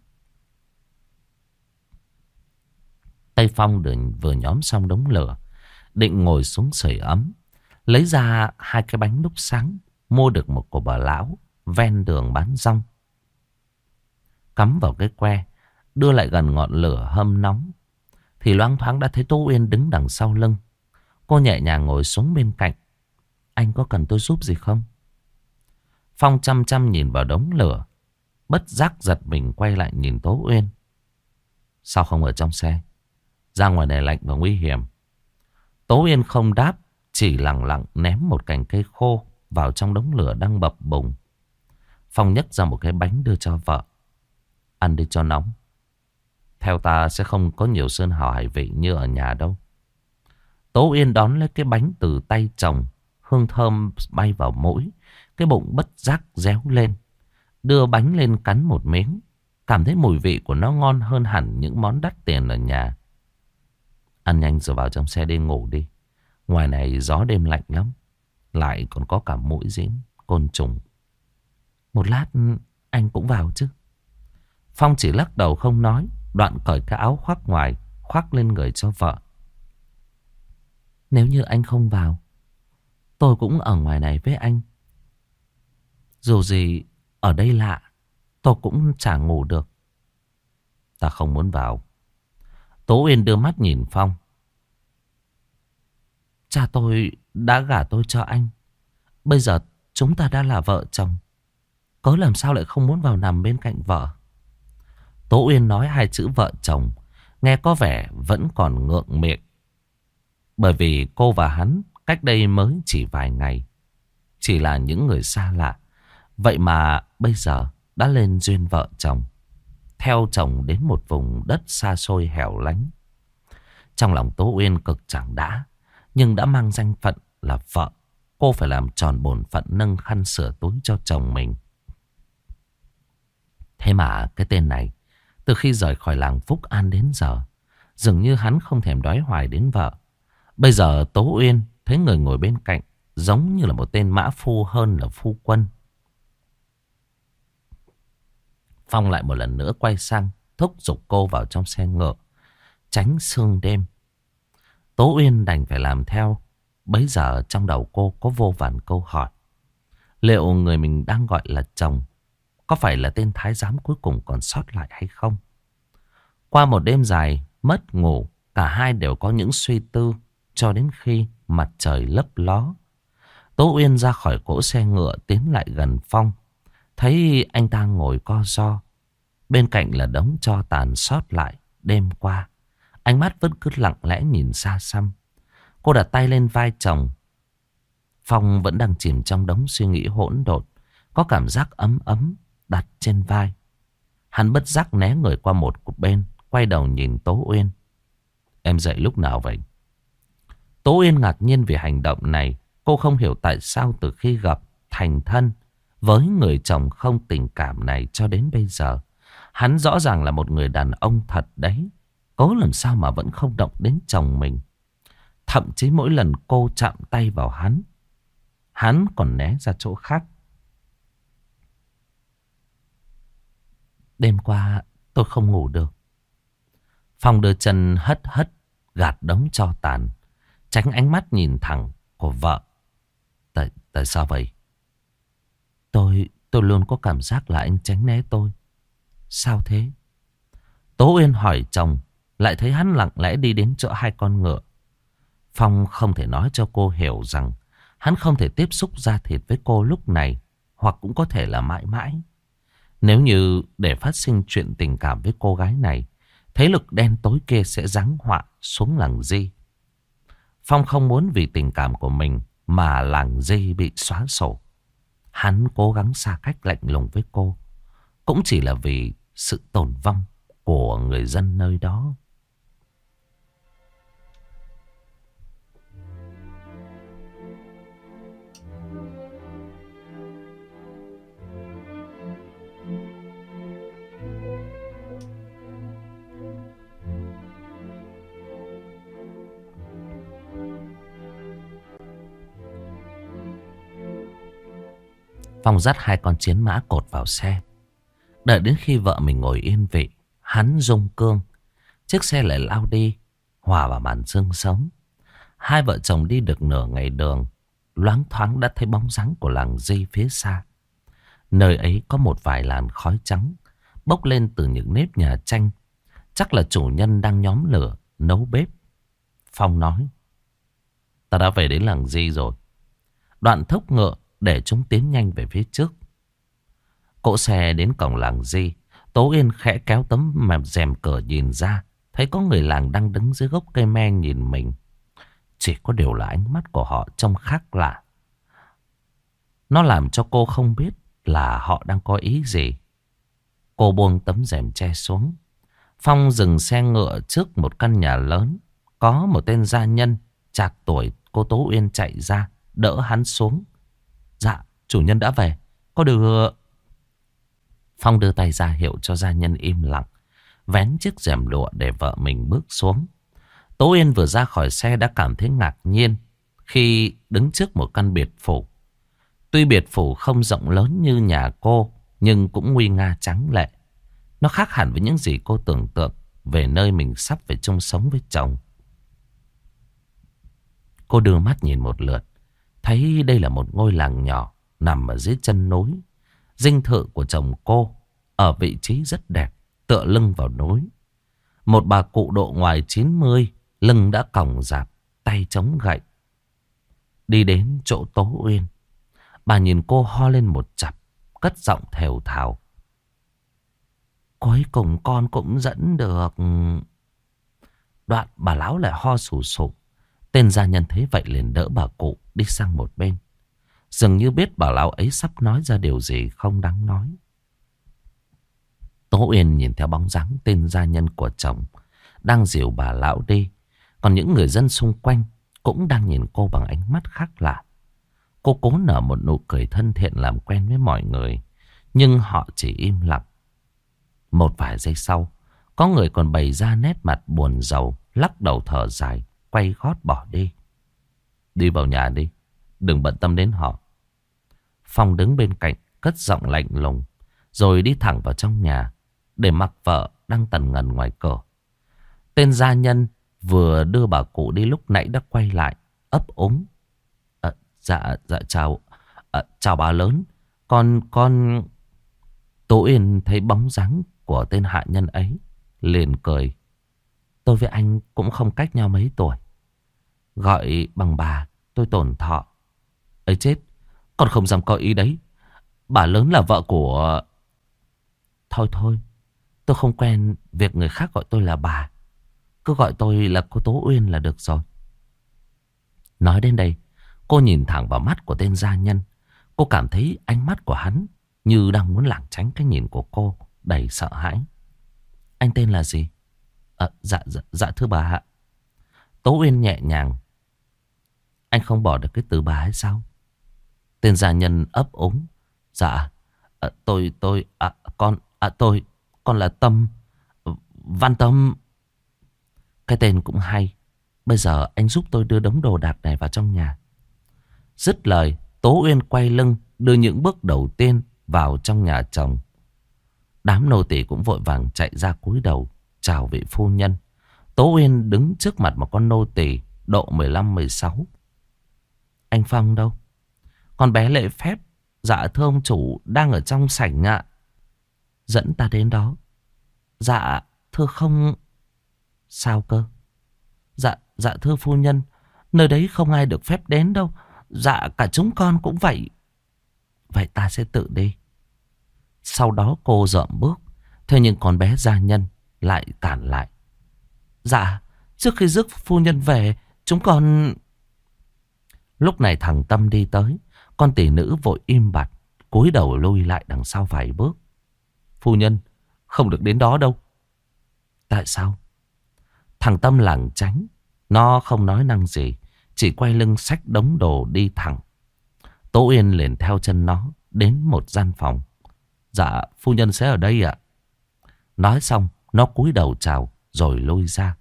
Tây Phong định vừa nhóm xong đống lửa, định ngồi xuống sưởi ấm, lấy ra hai cái bánh lúc sáng mua được một của bà lão ven đường bán rong, cắm vào cái que, đưa lại gần ngọn lửa hâm nóng, thì loáng thoáng đã thấy Tố Uyên đứng đằng sau lưng. Cô nhẹ nhàng ngồi xuống bên cạnh. Anh có cần tôi giúp gì không? Phong chăm chăm nhìn vào đống lửa, bất giác giật mình quay lại nhìn Tố Uyên. Sao không ở trong xe? Ra ngoài này lạnh và nguy hiểm. Tố Uyên không đáp, chỉ lặng lặng ném một cành cây khô vào trong đống lửa đang bập bùng. Phong nhấc ra một cái bánh đưa cho vợ. Ăn đi cho nóng. Theo ta sẽ không có nhiều sơn hào hải vị như ở nhà đâu. Tố Uyên đón lấy cái bánh từ tay chồng. Hương thơm bay vào mũi. Cái bụng bất giác réo lên. Đưa bánh lên cắn một miếng. Cảm thấy mùi vị của nó ngon hơn hẳn những món đắt tiền ở nhà. Ăn nhanh rồi vào trong xe đi ngủ đi. Ngoài này gió đêm lạnh lắm. Lại còn có cả muỗi giếng, côn trùng. Một lát anh cũng vào chứ? Phong chỉ lắc đầu không nói. Đoạn cởi cái áo khoác ngoài, khoác lên người cho vợ. Nếu như anh không vào, tôi cũng ở ngoài này với anh. Dù gì ở đây lạ, tôi cũng chả ngủ được. Ta không muốn vào. Tố Uyên đưa mắt nhìn Phong. Cha tôi đã gả tôi cho anh. Bây giờ chúng ta đã là vợ chồng. Cớ làm sao lại không muốn vào nằm bên cạnh vợ? Tố Uyên nói hai chữ vợ chồng nghe có vẻ vẫn còn ngượng miệng. Bởi vì cô và hắn cách đây mới chỉ vài ngày, chỉ là những người xa lạ. Vậy mà bây giờ đã lên duyên vợ chồng, theo chồng đến một vùng đất xa xôi hẻo lánh. Trong lòng Tố Uyên cực chẳng đã, nhưng đã mang danh phận là vợ, cô phải làm tròn bổn phận nâng khăn sửa túi cho chồng mình. Thế mà cái tên này, từ khi rời khỏi làng Phúc An đến giờ, dường như hắn không thèm đói hoài đến vợ. Bây giờ Tố Uyên thấy người ngồi bên cạnh giống như là một tên mã phu hơn là phu quân. Phong lại một lần nữa quay sang thúc giục cô vào trong xe ngựa, tránh sương đêm. Tố Uyên đành phải làm theo. Bấy giờ trong đầu cô có vô vàn câu hỏi. Liệu người mình đang gọi là chồng có phải là tên thái giám cuối cùng còn sót lại hay không? Qua một đêm dài mất ngủ, cả hai đều có những suy tư cho đến khi mặt trời lấp ló. Tố Uyên ra khỏi cỗ xe ngựa tiến lại gần Phong. Thấy anh ta ngồi co ro. Bên cạnh là đống tro tàn sót lại đêm qua. Ánh mắt vẫn cứ lặng lẽ nhìn xa xăm. Cô đặt tay lên vai chồng. Phong vẫn đang chìm trong đống suy nghĩ hỗn độn. Có cảm giác ấm ấm đặt trên vai. Hắn bất giác né người qua một cục bên, quay đầu nhìn Tố Uyên. Em dậy lúc nào vậy? Tố Uyên ngạc nhiên vì hành động này. Cô không hiểu tại sao từ khi gặp thành thân với người chồng không tình cảm này cho đến bây giờ, hắn rõ ràng là một người đàn ông thật đấy. Cố làm sao mà vẫn không động đến chồng mình. Thậm chí mỗi lần cô chạm tay vào hắn, hắn còn né ra chỗ khác. Đêm qua tôi không ngủ được. Phong đưa chân hất hất gạt đống tro tàn, tránh ánh mắt nhìn thẳng của vợ. Tại, tại sao vậy? Tôi, tôi luôn có cảm giác là anh tránh né tôi. Sao thế? Tố Uyên hỏi chồng, lại thấy hắn lặng lẽ đi đến chỗ hai con ngựa. Phong không thể nói cho cô hiểu rằng hắn không thể tiếp xúc da thịt với cô lúc này, hoặc cũng có thể là mãi mãi. Nếu như để phát sinh chuyện tình cảm với cô gái này, thế lực đen tối kia sẽ giáng họa xuống làng Di. Phong không muốn vì tình cảm của mình mà làng Di bị xóa sổ. Hắn cố gắng xa cách lạnh lùng với cô, cũng chỉ là vì sự tồn vong của người dân nơi đó. Phong dắt hai con chiến mã cột vào xe. Đợi đến khi vợ mình ngồi yên vị, hắn rung cương, chiếc xe lại lao đi, hòa vào màn sương sớm. Hai vợ chồng đi được nửa ngày đường, loáng thoáng đã thấy bóng dáng của làng Di phía xa. Nơi ấy có một vài làn khói trắng bốc lên từ những nếp nhà tranh. Chắc là chủ nhân đang nhóm lửa nấu bếp. Phong nói: "Ta đã về đến làng Di rồi." Đoạn thúc ngựa để chúng tiến nhanh về phía trước. Cỗ xe đến cổng làng Di. Tố Uyên khẽ kéo tấm mềm rèm cửa nhìn ra, thấy có người làng đang đứng dưới gốc cây me nhìn mình. Chỉ có điều là ánh mắt của họ trông khác lạ. Nó làm cho cô không biết là họ đang có ý gì. Cô buông tấm rèm che xuống. Phong dừng xe ngựa trước một căn nhà lớn. Có một tên gia nhân trạc tuổi cô Tố Uyên chạy ra, đỡ hắn xuống. "Dạ, chủ nhân đã về. Có được..." Phong đưa tay ra hiệu cho gia nhân im lặng, vén chiếc rèm lụa để vợ mình bước xuống. Tố Uyên vừa ra khỏi xe đã cảm thấy ngạc nhiên khi đứng trước một căn biệt phủ. Tuy biệt phủ không rộng lớn như nhà cô, nhưng cũng nguy nga tráng lệ. Nó khác hẳn với những gì cô tưởng tượng về nơi mình sắp phải chung sống với chồng. Cô đưa mắt nhìn một lượt, thấy đây là một ngôi làng nhỏ nằm ở dưới chân núi. Dinh thự của chồng cô ở vị trí rất đẹp, tựa lưng vào núi. Một bà cụ độ ngoài chín mươi, lưng đã còng rạp, tay chống gậy. Đi đến chỗ Tố Uyên, bà nhìn cô ho lên một chặp, cất giọng thều thào: "Cuối cùng con cũng dẫn được." Đoạn bà lão lại ho sù sụ. Tên gia nhân thấy vậy liền đỡ bà cụ đi sang một bên, dường như biết bà lão ấy sắp nói ra điều gì không đáng nói. Tố Uyên nhìn theo bóng dáng tên gia nhân của chồng đang dìu bà lão đi. Còn những người dân xung quanh cũng đang nhìn cô bằng ánh mắt khác lạ. Cô cố nở một nụ cười thân thiện làm quen với mọi người, nhưng họ chỉ im lặng. Một vài giây sau, có người còn bày ra nét mặt buồn rầu, lắc đầu thở dài, quay gót bỏ đi. "Đi vào nhà đi, đừng bận tâm đến họ." Phong đứng bên cạnh, cất giọng lạnh lùng, rồi đi thẳng vào trong nhà, để mặc vợ đang tần ngần ngoài cửa. Tên gia nhân vừa đưa bà cụ đi lúc nãy đã quay lại, ấp úng: à, Dạ, dạ chào, à, chào bà lớn. Con, con... Tố Uyên thấy bóng dáng của tên hạ nhân ấy, liền cười: "Tôi với anh cũng không cách nhau mấy tuổi. Gọi bằng bà, tôi tổn thọ." "Ấy chết, con không dám có ý đấy. Bà lớn là vợ của..." "Thôi thôi, tôi không quen việc người khác gọi tôi là bà. Cứ gọi tôi là cô Tố Uyên là được rồi." Nói đến đây, cô nhìn thẳng vào mắt của tên gia nhân. Cô cảm thấy ánh mắt của hắn như đang muốn lảng tránh cái nhìn của cô, đầy sợ hãi. "Anh tên là gì?" À, dạ, dạ, dạ thưa bà ạ." Tố Uyên nhẹ nhàng: "Anh không bỏ được cái từ bà hay sao?" Tên gia nhân ấp úng: "Dạ, à, tôi, tôi, à, con, à, tôi, con là Tâm, Văn Tâm." "Cái tên cũng hay. Bây giờ anh giúp tôi đưa đống đồ đạc này vào trong nhà." Dứt lời, Tố Uyên quay lưng, đưa những bước đầu tiên vào trong nhà chồng. Đám nô tỳ cũng vội vàng chạy ra cúi đầu chào vị phu nhân. Tố Uyên đứng trước mặt một con nô tỳ độ mười lăm mười sáu. "Anh Phong đâu?" "Con bé lễ phép." "Dạ thưa ông chủ, đang ở trong sảnh ạ." "Dẫn ta đến đó." "Dạ thưa không." "Sao cơ?" Dạ, dạ thưa phu nhân, nơi đấy không ai được phép đến đâu. Dạ cả chúng con cũng vậy." "Vậy ta sẽ tự đi." Sau đó cô dậm bước, thế nhưng con bé gia nhân lại cản lại: "Dạ, trước khi rước phu nhân về, chúng con..." Lúc này thằng Tâm đi tới. Con tỷ nữ vội im bặt, cúi đầu lui lại đằng sau vài bước: "Phu nhân, không được đến đó đâu." "Tại sao?" Thằng Tâm lảng tránh. Nó không nói năng gì, chỉ quay lưng xách đống đồ đi thẳng. Tố Uyên liền theo chân nó đến một gian phòng. "Dạ, phu nhân sẽ ở đây ạ." Nói xong, nó cúi đầu chào rồi lui ra.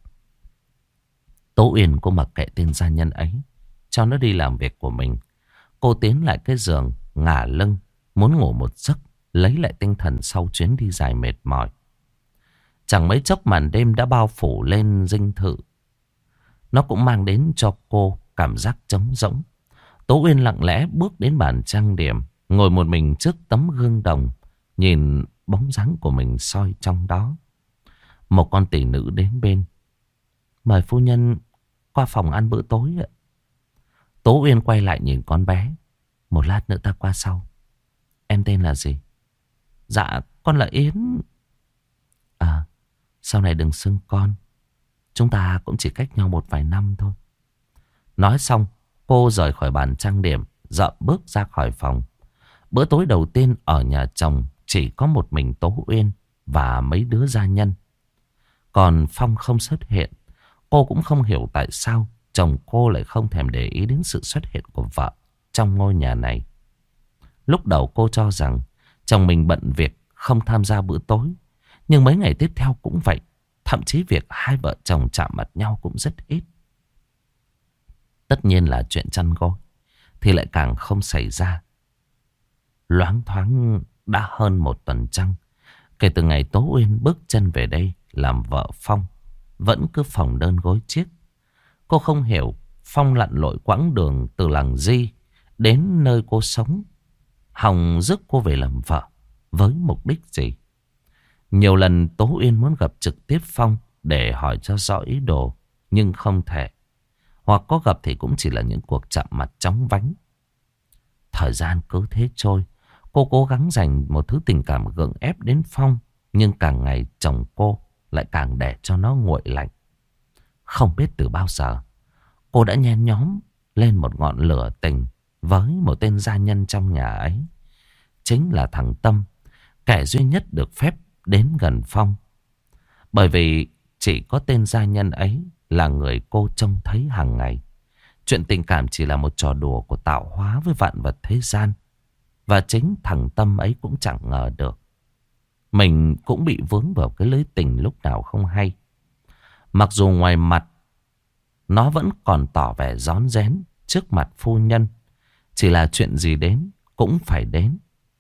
Tố Uyên cô mặc kệ tên gia nhân ấy, cho nó đi làm việc của mình. Cô tiến lại cái giường, ngả lưng, muốn ngủ một giấc, lấy lại tinh thần sau chuyến đi dài mệt mỏi. Chẳng mấy chốc màn đêm đã bao phủ lên dinh thự. Nó cũng mang đến cho cô cảm giác trống rỗng. Tố Uyên lặng lẽ bước đến bàn trang điểm, ngồi một mình trước tấm gương đồng, nhìn bóng dáng của mình soi trong đó. Một con tỷ nữ đến bên. Mời phu nhân qua phòng ăn bữa tối ạ. Tố Uyên quay lại nhìn con bé. Một lát nữa ta qua sau. Em tên là gì? Dạ con là Yến. À, sau này đừng xưng con. Chúng ta cũng chỉ cách nhau một vài năm thôi. Nói xong, cô rời khỏi bàn trang điểm, dậm bước ra khỏi phòng. Bữa tối đầu tiên ở nhà chồng chỉ có một mình Tố Uyên và mấy đứa gia nhân. Còn Phong không xuất hiện. Cô cũng không hiểu tại sao chồng cô lại không thèm để ý đến sự xuất hiện của vợ trong ngôi nhà này. Lúc đầu cô cho rằng chồng mình bận việc không tham gia bữa tối. Nhưng mấy ngày tiếp theo cũng vậy. Thậm chí việc hai vợ chồng chạm mặt nhau cũng rất ít. Tất nhiên là chuyện chăn gối thì lại càng không xảy ra. Loáng thoáng đã hơn một tuần trăng kể từ ngày Tố Uyên bước chân về đây làm vợ Phong, vẫn cứ phòng đơn gối chiếc. Cô không hiểu Phong lặn lội quãng đường từ làng Di đến nơi cô sống, hòng rước cô về làm vợ với mục đích gì. Nhiều lần Tố Uyên muốn gặp trực tiếp Phong để hỏi cho rõ ý đồ, nhưng không thể. Hoặc có gặp thì cũng chỉ là những cuộc chạm mặt chóng vánh. Thời gian cứ thế trôi. Cô cố gắng dành một thứ tình cảm gượng ép đến Phong. Nhưng càng ngày chồng cô lại càng để cho nó nguội lạnh. Không biết từ bao giờ cô đã nhen nhóm lên một ngọn lửa tình với một tên gia nhân trong nhà ấy. Chính là thằng Tâm, kẻ duy nhất được phép đến gần Phong. Bởi vì chỉ có tên gia nhân ấy là người cô trông thấy hàng ngày. Chuyện tình cảm chỉ là một trò đùa của tạo hóa với vạn vật thế gian. Và chính thằng Tâm ấy cũng chẳng ngờ được mình cũng bị vướng vào cái lưới tình lúc nào không hay. Mặc dù ngoài mặt nó vẫn còn tỏ vẻ rón rén trước mặt phu nhân. Chỉ là chuyện gì đến cũng phải đến.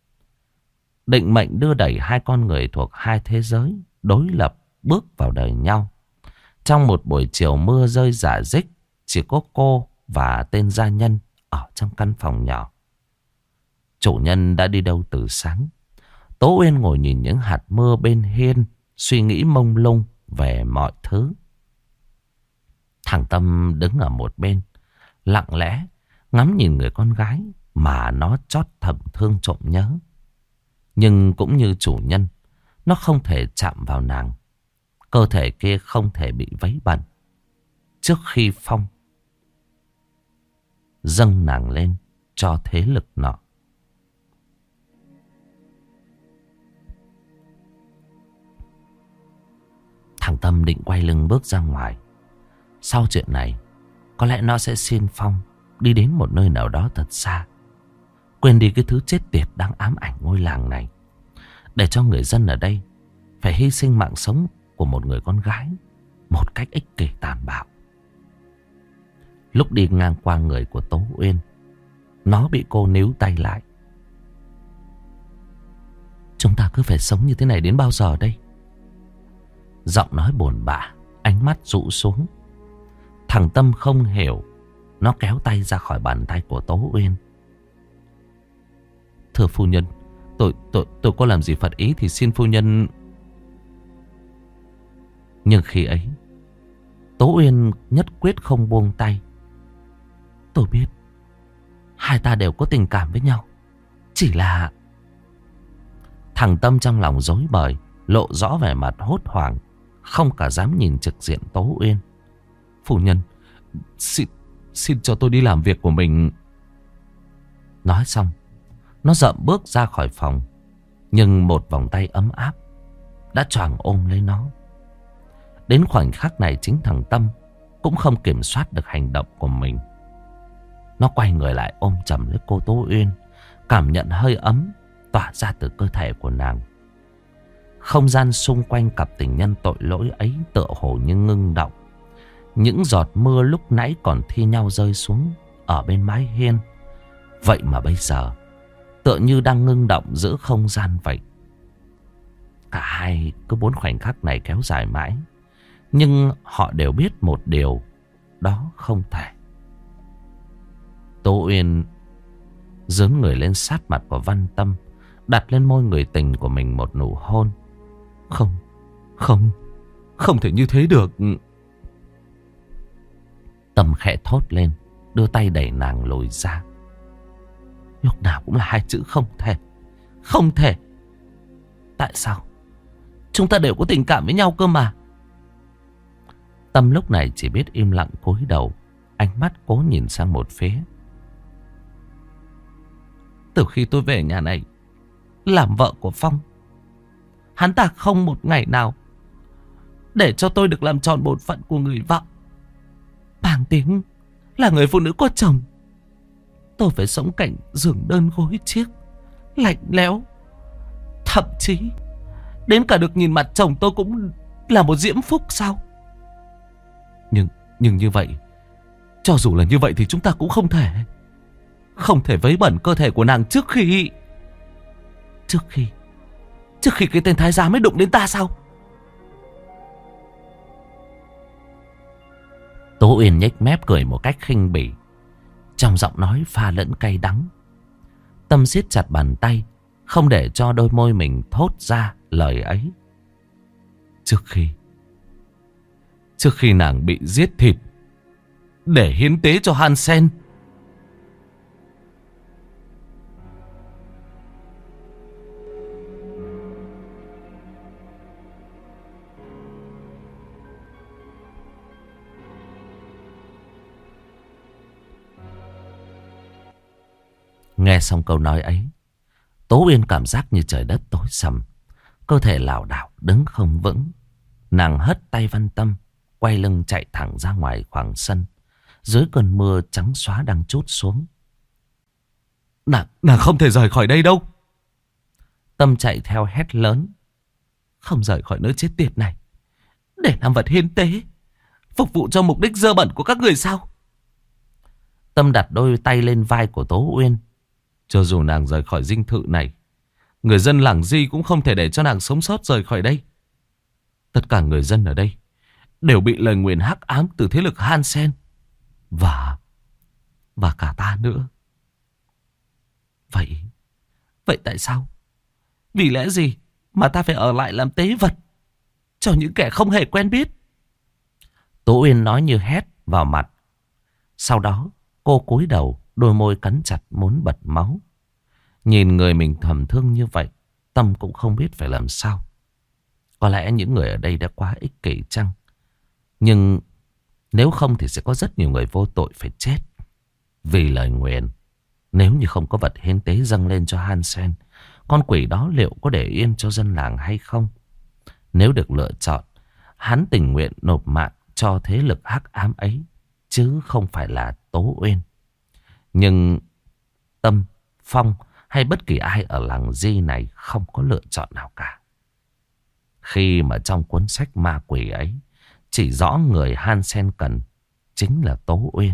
Định mệnh đưa đẩy hai con người thuộc hai thế giới đối lập bước vào đời nhau. Trong một buổi chiều mưa rơi rả rích, chỉ có cô và tên gia nhân ở trong căn phòng nhỏ. Chủ nhân đã đi đâu từ sáng. Tố Uyên ngồi nhìn những hạt mưa bên hiên, suy nghĩ mông lung về mọi thứ. Thằng Tâm đứng ở một bên, lặng lẽ ngắm nhìn người con gái mà nó chót thầm thương trộm nhớ. Nhưng cũng như chủ nhân, nó không thể chạm vào nàng. Cơ thể kia không thể bị vấy bẩn. Trước khi Phong dâng nàng lên cho thế lực nọ. Thằng Tâm định quay lưng bước ra ngoài. Sau chuyện này, có lẽ nó sẽ xin Phong đi đến một nơi nào đó thật xa, quên đi cái thứ chết tiệt đang ám ảnh ngôi làng này, để cho người dân ở đây phải hy sinh mạng sống của một người con gái một cách ích kỷ tàn bạo. Lúc đi ngang qua người của Tố Uyên, nó bị cô níu tay lại. Chúng ta cứ phải sống như thế này đến bao giờ đây? Giọng nói buồn bã, ánh mắt rũ xuống. Thằng Tâm không hiểu. Nó kéo tay ra khỏi bàn tay của Tố Uyên. Thưa phu nhân, tôi, tôi, tôi có làm gì phật ý thì xin phu nhân. Nhưng khi ấy, Tố Uyên nhất quyết không buông tay. Tôi biết hai ta đều có tình cảm với nhau. Chỉ là... Thằng Tâm trong lòng rối bời, lộ rõ vẻ mặt hốt hoảng, không cả dám nhìn trực diện Tố Uyên. Phu nhân, xin, xin cho tôi đi làm việc của mình. Nói xong, nó dậm bước ra khỏi phòng. Nhưng một vòng tay ấm áp đã choàng ôm lấy nó. Đến khoảnh khắc này chính thằng Tâm cũng không kiểm soát được hành động của mình. Nó quay người lại ôm chầm lấy cô Tố Uyên, cảm nhận hơi ấm tỏa ra từ cơ thể của nàng. Không gian xung quanh cặp tình nhân tội lỗi ấy tựa hồ như ngưng động. Những giọt mưa lúc nãy còn thi nhau rơi xuống ở bên mái hiên, vậy mà bây giờ tựa tựa như đang ngưng động giữa không gian vậy. Cả hai cứ muốn khoảnh khắc này kéo dài mãi. Nhưng họ đều biết một điều, đó không thể. Tố Uyên dướn người lên sát mặt của Văn Tâm, đặt lên môi người tình của mình một nụ hôn. Không, không, không thể như thế được. Tâm khẽ thốt lên, đưa tay đẩy nàng lùi ra. Lúc nào cũng là hai chữ không thể. Không thể. Tại sao? Chúng ta đều có tình cảm với nhau cơ mà. Tâm lúc này chỉ biết im lặng cúi đầu, ánh mắt cố nhìn sang một phía. Từ khi tôi về nhà này làm vợ của Phong, hắn ta không một ngày nào để cho tôi được làm tròn bổn phận của người vợ. Bằng tiếng là người phụ nữ có chồng, tôi phải sống cảnh giường đơn gối chiếc, lạnh lẽo. Thậm chí đến cả được nhìn mặt chồng tôi cũng là một diễm phúc sao? Nhưng, nhưng như vậy, cho dù là như vậy thì chúng ta cũng không thể Không thể vấy bẩn cơ thể của nàng trước khi Trước khi Trước khi cái tên thái giám mới đụng đến ta sao? Tố Uyên nhếch mép cười một cách khinh bỉ, trong giọng nói pha lẫn cay đắng. Tâm siết chặt bàn tay, không để cho đôi môi mình thốt ra lời ấy. Trước khi Trước khi nàng bị giết thịt để hiến tế cho Hansen. Nghe xong câu nói ấy, Tố Uyên cảm giác như trời đất tối sầm, cơ thể lảo đảo đứng không vững. Nàng hất tay Văn Tâm, quay lưng chạy thẳng ra ngoài khoảng sân, dưới cơn mưa trắng xóa đang trút xuống. Nàng, nàng không thể rời khỏi đây đâu. Tâm chạy theo hét lớn. Không rời khỏi nơi chết tiệt này để làm vật hiến tế, phục vụ cho mục đích dơ bẩn của các người sao? Tâm đặt đôi tay lên vai của Tố Uyên. Cho dù nàng rời khỏi dinh thự này, người dân làng Di cũng không thể để cho nàng sống sót rời khỏi đây. Tất cả người dân ở đây đều bị lời nguyền hắc ám từ thế lực Hansen. Và Và cả ta nữa. Vậy Vậy tại sao? Vì lẽ gì mà ta phải ở lại làm tế vật cho những kẻ không hề quen biết? Tố Uyên nói như hét vào mặt. Sau đó cô cúi đầu, đôi môi cắn chặt muốn bật máu. Nhìn người mình thầm thương như vậy, Tâm cũng không biết phải làm sao. Có lẽ những người ở đây đã quá ích kỷ chăng? Nhưng nếu không thì sẽ có rất nhiều người vô tội phải chết vì lời nguyền. Nếu như không có vật hiến tế dâng lên cho Hansen, con quỷ đó liệu có để yên cho dân làng hay không? Nếu được lựa chọn, hắn tình nguyện nộp mạng cho thế lực hắc ám ấy, chứ không phải là Tố Uyên. Nhưng Tâm, Phong hay bất kỳ ai ở làng Di này không có lựa chọn nào cả. Khi mà trong cuốn sách ma quỷ ấy chỉ rõ người Hansen cần chính là Tố Uyên.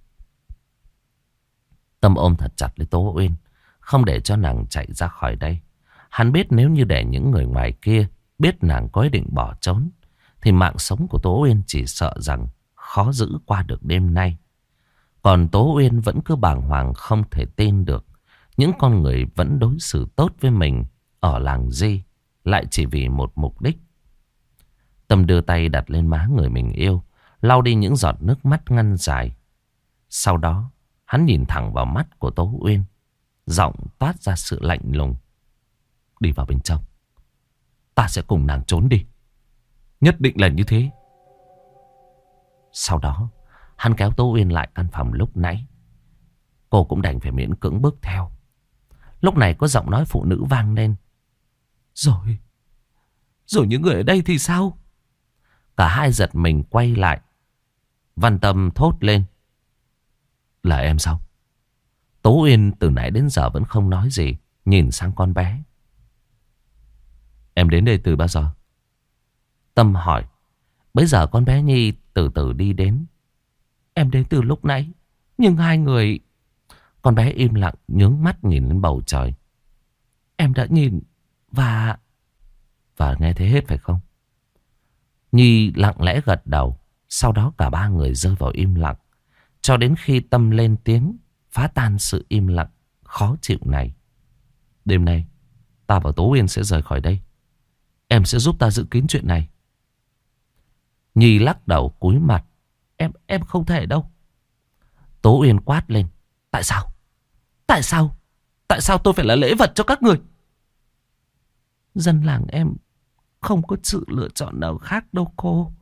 Tâm ôm thật chặt lấy Tố Uyên, không để cho nàng chạy ra khỏi đây. Hắn biết nếu như để những người ngoài kia biết nàng có ý định bỏ trốn, thì mạng sống của Tố Uyên chỉ sợ rằng khó giữ qua được đêm nay. Còn Tố Uyên vẫn cứ bàng hoàng không thể tin được những con người vẫn đối xử tốt với mình ở làng Di lại chỉ vì một mục đích. Tâm đưa tay đặt lên má người mình yêu, lau đi những giọt nước mắt ngăn dài. Sau đó hắn nhìn thẳng vào mắt của Tố Uyên, giọng toát ra sự lạnh lùng. Đi vào bên trong, ta sẽ cùng nàng trốn đi. Nhất định là như thế. Sau đó hắn kéo Tố Uyên lại căn phòng lúc nãy. Cô cũng đành phải miễn cưỡng bước theo. Lúc này có giọng nói phụ nữ vang lên. Rồi Rồi những người ở đây thì sao? Cả hai giật mình quay lại. Văn Tâm thốt lên. Là em sao? Tố Uyên từ nãy đến giờ vẫn không nói gì, nhìn sang con bé. Em đến đây từ bao giờ? Tâm hỏi. Bây giờ con bé Nhi từ từ đi đến. Em đến từ lúc nãy, nhưng hai người Con bé im lặng nhướng mắt nhìn lên bầu trời. Em đã nhìn và... Và nghe thấy hết phải không? Nhi lặng lẽ gật đầu. Sau đó cả ba người rơi vào im lặng. Cho đến khi Tâm lên tiếng phá tan sự im lặng khó chịu này. Đêm nay ta và Tố Uyên sẽ rời khỏi đây. Em sẽ giúp ta giữ kín chuyện này. Nhi lắc đầu cúi mặt. Em em không thể đâu. Tố Uyên quát lên. Tại sao? Tại sao? Tại sao tôi phải là lễ vật cho các người? Dân làng em không có sự lựa chọn nào khác đâu cô.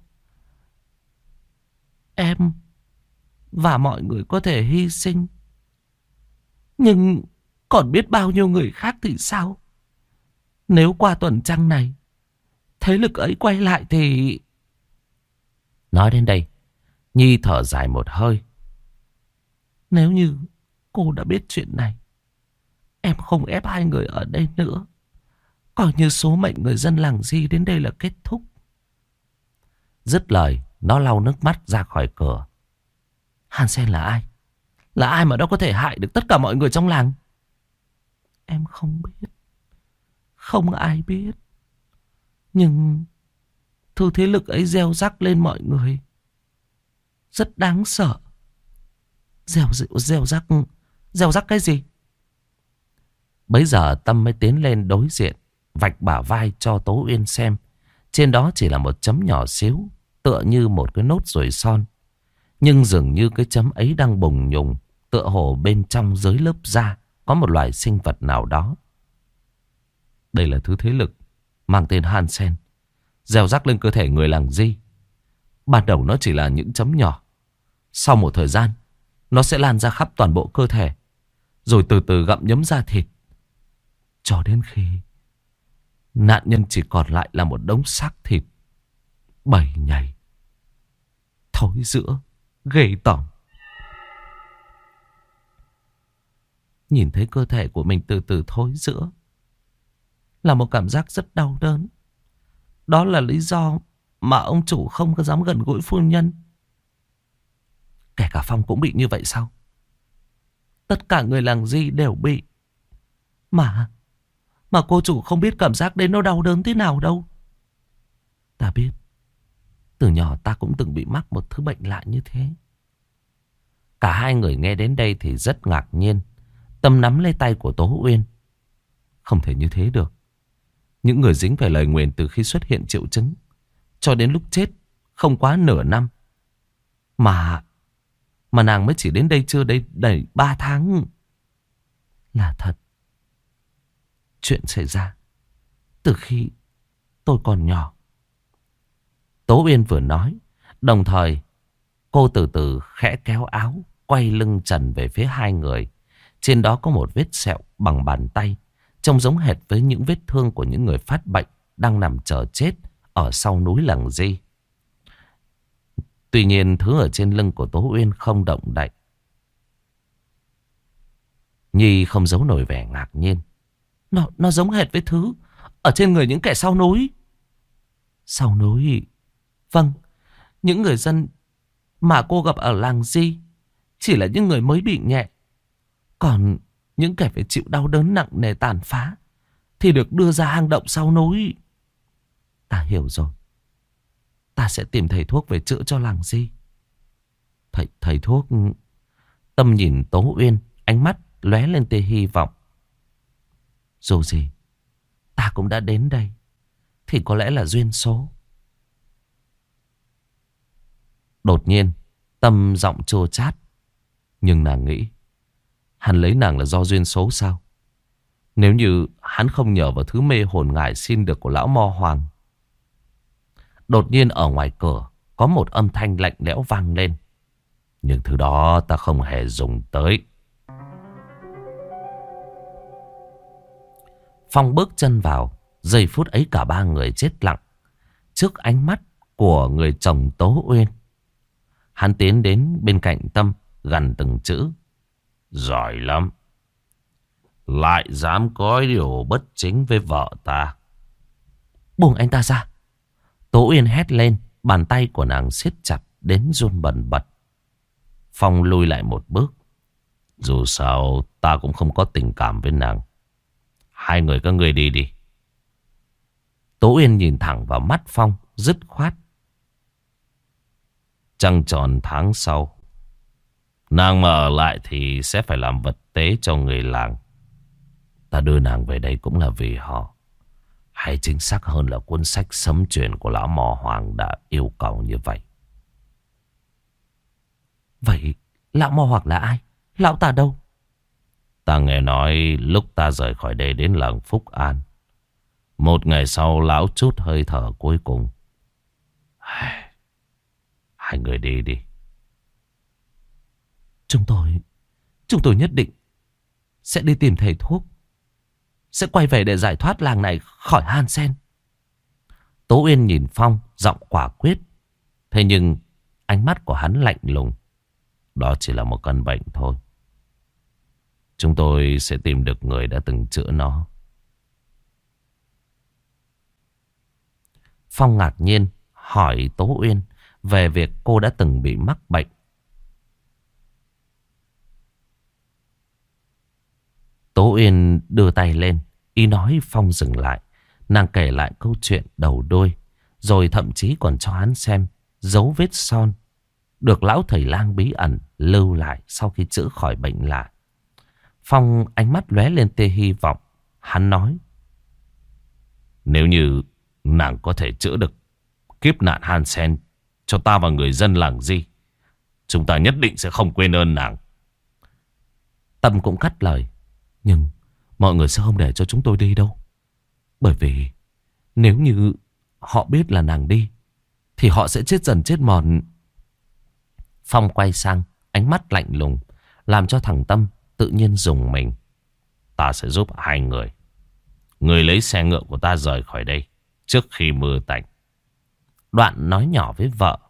Em và mọi người có thể hy sinh, nhưng còn biết bao nhiêu người khác thì sao? Nếu qua tuần trăng này thế lực ấy quay lại thì... Nói đến đây, Nhi thở dài một hơi. Nếu như cô đã biết chuyện này, em không ép hai người ở đây nữa. Coi như số mệnh người dân làng Di đến đây là kết thúc. Dứt lời, nó lau nước mắt ra khỏi cửa. Hàn Sen là ai? Là ai mà nó có thể hại được tất cả mọi người trong làng? Em không biết. Không ai biết. Nhưng thứ thế lực ấy gieo rắc lên mọi người rất đáng sợ. Gieo, gieo rắc Gieo rắc cái gì? Bấy giờ Tâm mới tiến lên đối diện, vạch bả vai cho Tố Uyên xem. Trên đó chỉ là một chấm nhỏ xíu, tựa như một cái nốt ruồi son. Nhưng dường như cái chấm ấy đang bùng nhùng, tựa hồ bên trong dưới lớp da có một loài sinh vật nào đó. Đây là thứ thế lực mang tên Han Sen, gieo rắc lên cơ thể người làng Di. Ban đầu nó chỉ là những chấm nhỏ. Sau một thời gian, nó sẽ lan ra khắp toàn bộ cơ thể, rồi từ từ gặm nhấm da thịt, cho đến khi nạn nhân chỉ còn lại là một đống xác thịt bầy nhầy, thối rữa, ghê tởm. Nhìn thấy cơ thể của mình từ từ thối rữa là một cảm giác rất đau đớn. Đó là lý do mà ông chủ không có dám gần gũi phu nhân. Kể cả Phong cũng bị như vậy sao? Tất cả người làng Di đều bị. Mà Mà cô chủ không biết cảm giác đấy nó đau đớn thế nào đâu. Ta biết. Từ nhỏ ta cũng từng bị mắc một thứ bệnh lạ như thế. Cả hai người nghe đến đây thì rất ngạc nhiên. Tâm nắm lấy tay của Tố Uyên. Không thể như thế được. Những người dính phải lời nguyền từ khi xuất hiện triệu chứng cho đến lúc chết không quá nửa năm. Mà Mà nàng mới chỉ đến đây chưa đây đầy ba tháng. Là thật. Chuyện xảy ra từ khi tôi còn nhỏ. Tố Uyên vừa nói, đồng thời cô từ từ khẽ kéo áo, quay lưng trần về phía hai người. Trên đó có một vết sẹo bằng bàn tay, trông giống hệt với những vết thương của những người phát bệnh đang nằm chờ chết ở sau núi làng Di. Tuy nhiên thứ ở trên lưng của Tố Uyên không động đậy. Nhi không giấu nổi vẻ ngạc nhiên. Nó, nó giống hệt với thứ ở trên người những kẻ sau núi. Sau núi? Vâng, những người dân mà cô gặp ở làng Di chỉ là những người mới bị nhẹ. Còn những kẻ phải chịu đau đớn nặng nề tàn phá thì được đưa ra hang động sau núi. Ta hiểu rồi. Ta sẽ tìm thầy thuốc về chữa cho làng Di. Thầy, thầy thuốc... Tâm nhìn Tố Uyên, ánh mắt lóe lên tia hy vọng. Dù gì ta cũng đã đến đây, thì có lẽ là duyên số. Đột nhiên Tâm giọng chua chát. Nhưng nàng nghĩ hắn lấy nàng là do duyên số sao? Nếu như hắn không nhờ vào thứ mê hồn ngải xin được của lão Mo Hoàng. Đột nhiên ở ngoài cửa có một âm thanh lạnh lẽo vang lên. Nhưng thứ đó ta không hề dùng tới. Phong bước chân vào. Giây phút ấy cả ba người chết lặng trước ánh mắt của người chồng Tố Uyên. Hắn tiến đến bên cạnh Tâm, gằn từng chữ. Giỏi lắm. Lại dám có điều bất chính với vợ ta. Buông anh ta ra. Tố Uyên hét lên. Bàn tay của nàng siết chặt đến run bần bật. Phong lùi lại một bước. Dù sao ta cũng không có tình cảm với nàng. Hai người các ngươi đi đi. Tố Uyên nhìn thẳng vào mắt Phong, dứt khoát. Trăng tròn tháng sau, nàng mà ở lại thì sẽ phải làm vật tế cho người làng. Ta đưa nàng về đây cũng là vì họ. Hay chính xác hơn là cuốn sách sấm truyền của lão mò hoàng đã yêu cầu như vậy. Vậy lão mò hoàng là ai? Lão ta đâu? Ta nghe nói lúc ta rời khỏi đây đến làng Phúc An, một ngày sau lão chút hơi thở cuối cùng. Hai người đi đi. Chúng tôi Chúng tôi nhất định sẽ đi tìm thầy thuốc, sẽ quay về để giải thoát làng này khỏi Han Sen. Tố Uyên nhìn Phong, giọng quả quyết. Thế nhưng ánh mắt của hắn lạnh lùng. Đó chỉ là một căn bệnh thôi. Chúng tôi sẽ tìm được người đã từng chữa nó. Phong ngạc nhiên hỏi Tố Uyên về việc cô đã từng bị mắc bệnh. Tố Uyên đưa tay lên, ý nói Phong dừng lại. Nàng kể lại câu chuyện đầu đuôi, rồi thậm chí còn cho hắn xem dấu vết son được lão thầy lang bí ẩn lưu lại sau khi chữa khỏi bệnh lạ. Phong ánh mắt lóe lên tia hy vọng. Hắn nói: nếu như nàng có thể chữa được kiếp nạn Han Sen cho ta và người dân làng Di, chúng ta nhất định sẽ không quên ơn nàng. Tâm cũng cắt lời: nhưng mọi người sẽ không để cho chúng tôi đi đâu. Bởi vì nếu như họ biết là nàng đi thì họ sẽ chết dần chết mòn. Phong quay sang, ánh mắt lạnh lùng, làm cho thằng Tâm tự nhiên rùng mình. Ta sẽ giúp hai người. Người lấy xe ngựa của ta rời khỏi đây trước khi mưa tạnh. Đoạn nói nhỏ với vợ: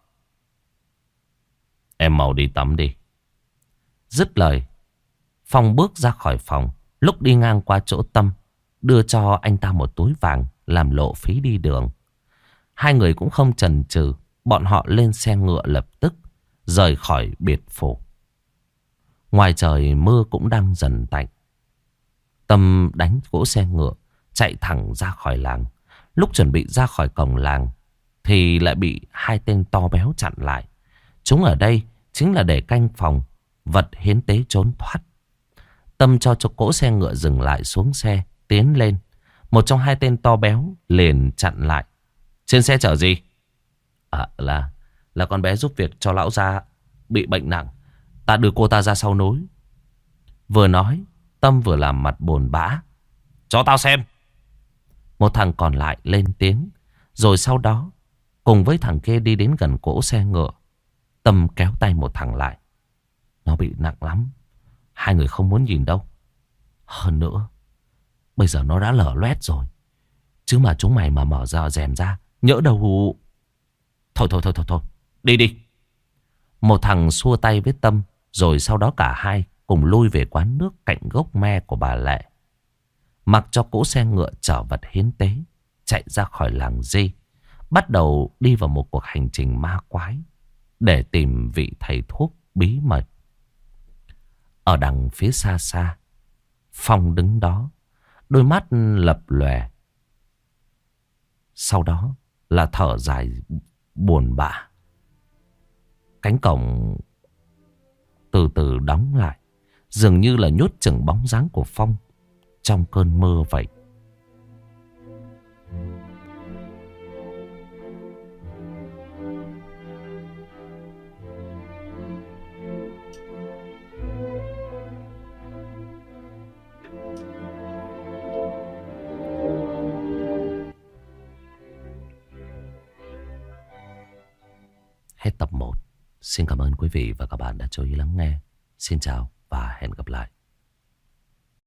em mau đi tắm đi. Dứt lời, Phong bước ra khỏi phòng. Lúc đi ngang qua chỗ Tâm, đưa cho anh ta một túi vàng làm lộ phí đi đường. Hai người cũng không chần chừ, bọn họ lên xe ngựa lập tức rời khỏi biệt phủ. Ngoài trời mưa cũng đang dần tạnh. Tâm đánh cỗ xe ngựa chạy thẳng ra khỏi làng. Lúc chuẩn bị ra khỏi cổng làng thì lại bị hai tên to béo chặn lại. Chúng ở đây chính là để canh phòng vật hiến tế trốn thoát. Tâm cho cho cỗ xe ngựa dừng lại, xuống xe tiến lên. Một trong hai tên to béo liền chặn lại: trên xe chở gì? À, là Là con bé giúp việc cho lão gia bị bệnh nặng. Ta đưa cô ta ra sau nối. Vừa nói, Tâm vừa làm mặt buồn bã: cho tao xem. Một thằng còn lại lên tiếng. Rồi sau đó cùng với thằng kia đi đến gần cỗ xe ngựa. Tâm kéo tay một thằng lại: nó bị nặng lắm, hai người không muốn nhìn đâu. Hơn nữa, bây giờ nó đã lở loét rồi. Chứ mà chúng mày mà mở ra rèm ra, nhỡ đâu... Thôi thôi thôi thôi thôi, đi đi. Một thằng xua tay với Tâm. Rồi sau đó cả hai cùng lui về quán nước cạnh gốc me của bà Lệ. Mặc cho cỗ xe ngựa chở vật hiến tế chạy ra khỏi làng Di, bắt đầu đi vào một cuộc hành trình ma quái để tìm vị thầy thuốc bí mật. Ở đằng phía xa xa, Phong đứng đó, đôi mắt lập lòe. Sau đó là thở dài buồn bã. Cánh cổng từ từ đóng lại, dường như là nhốt chừng bóng dáng của Phong trong cơn mơ vậy. Hết tập một. Xin cảm ơn quý vị và các bạn đã chú ý lắng nghe. Xin chào và hẹn gặp lại.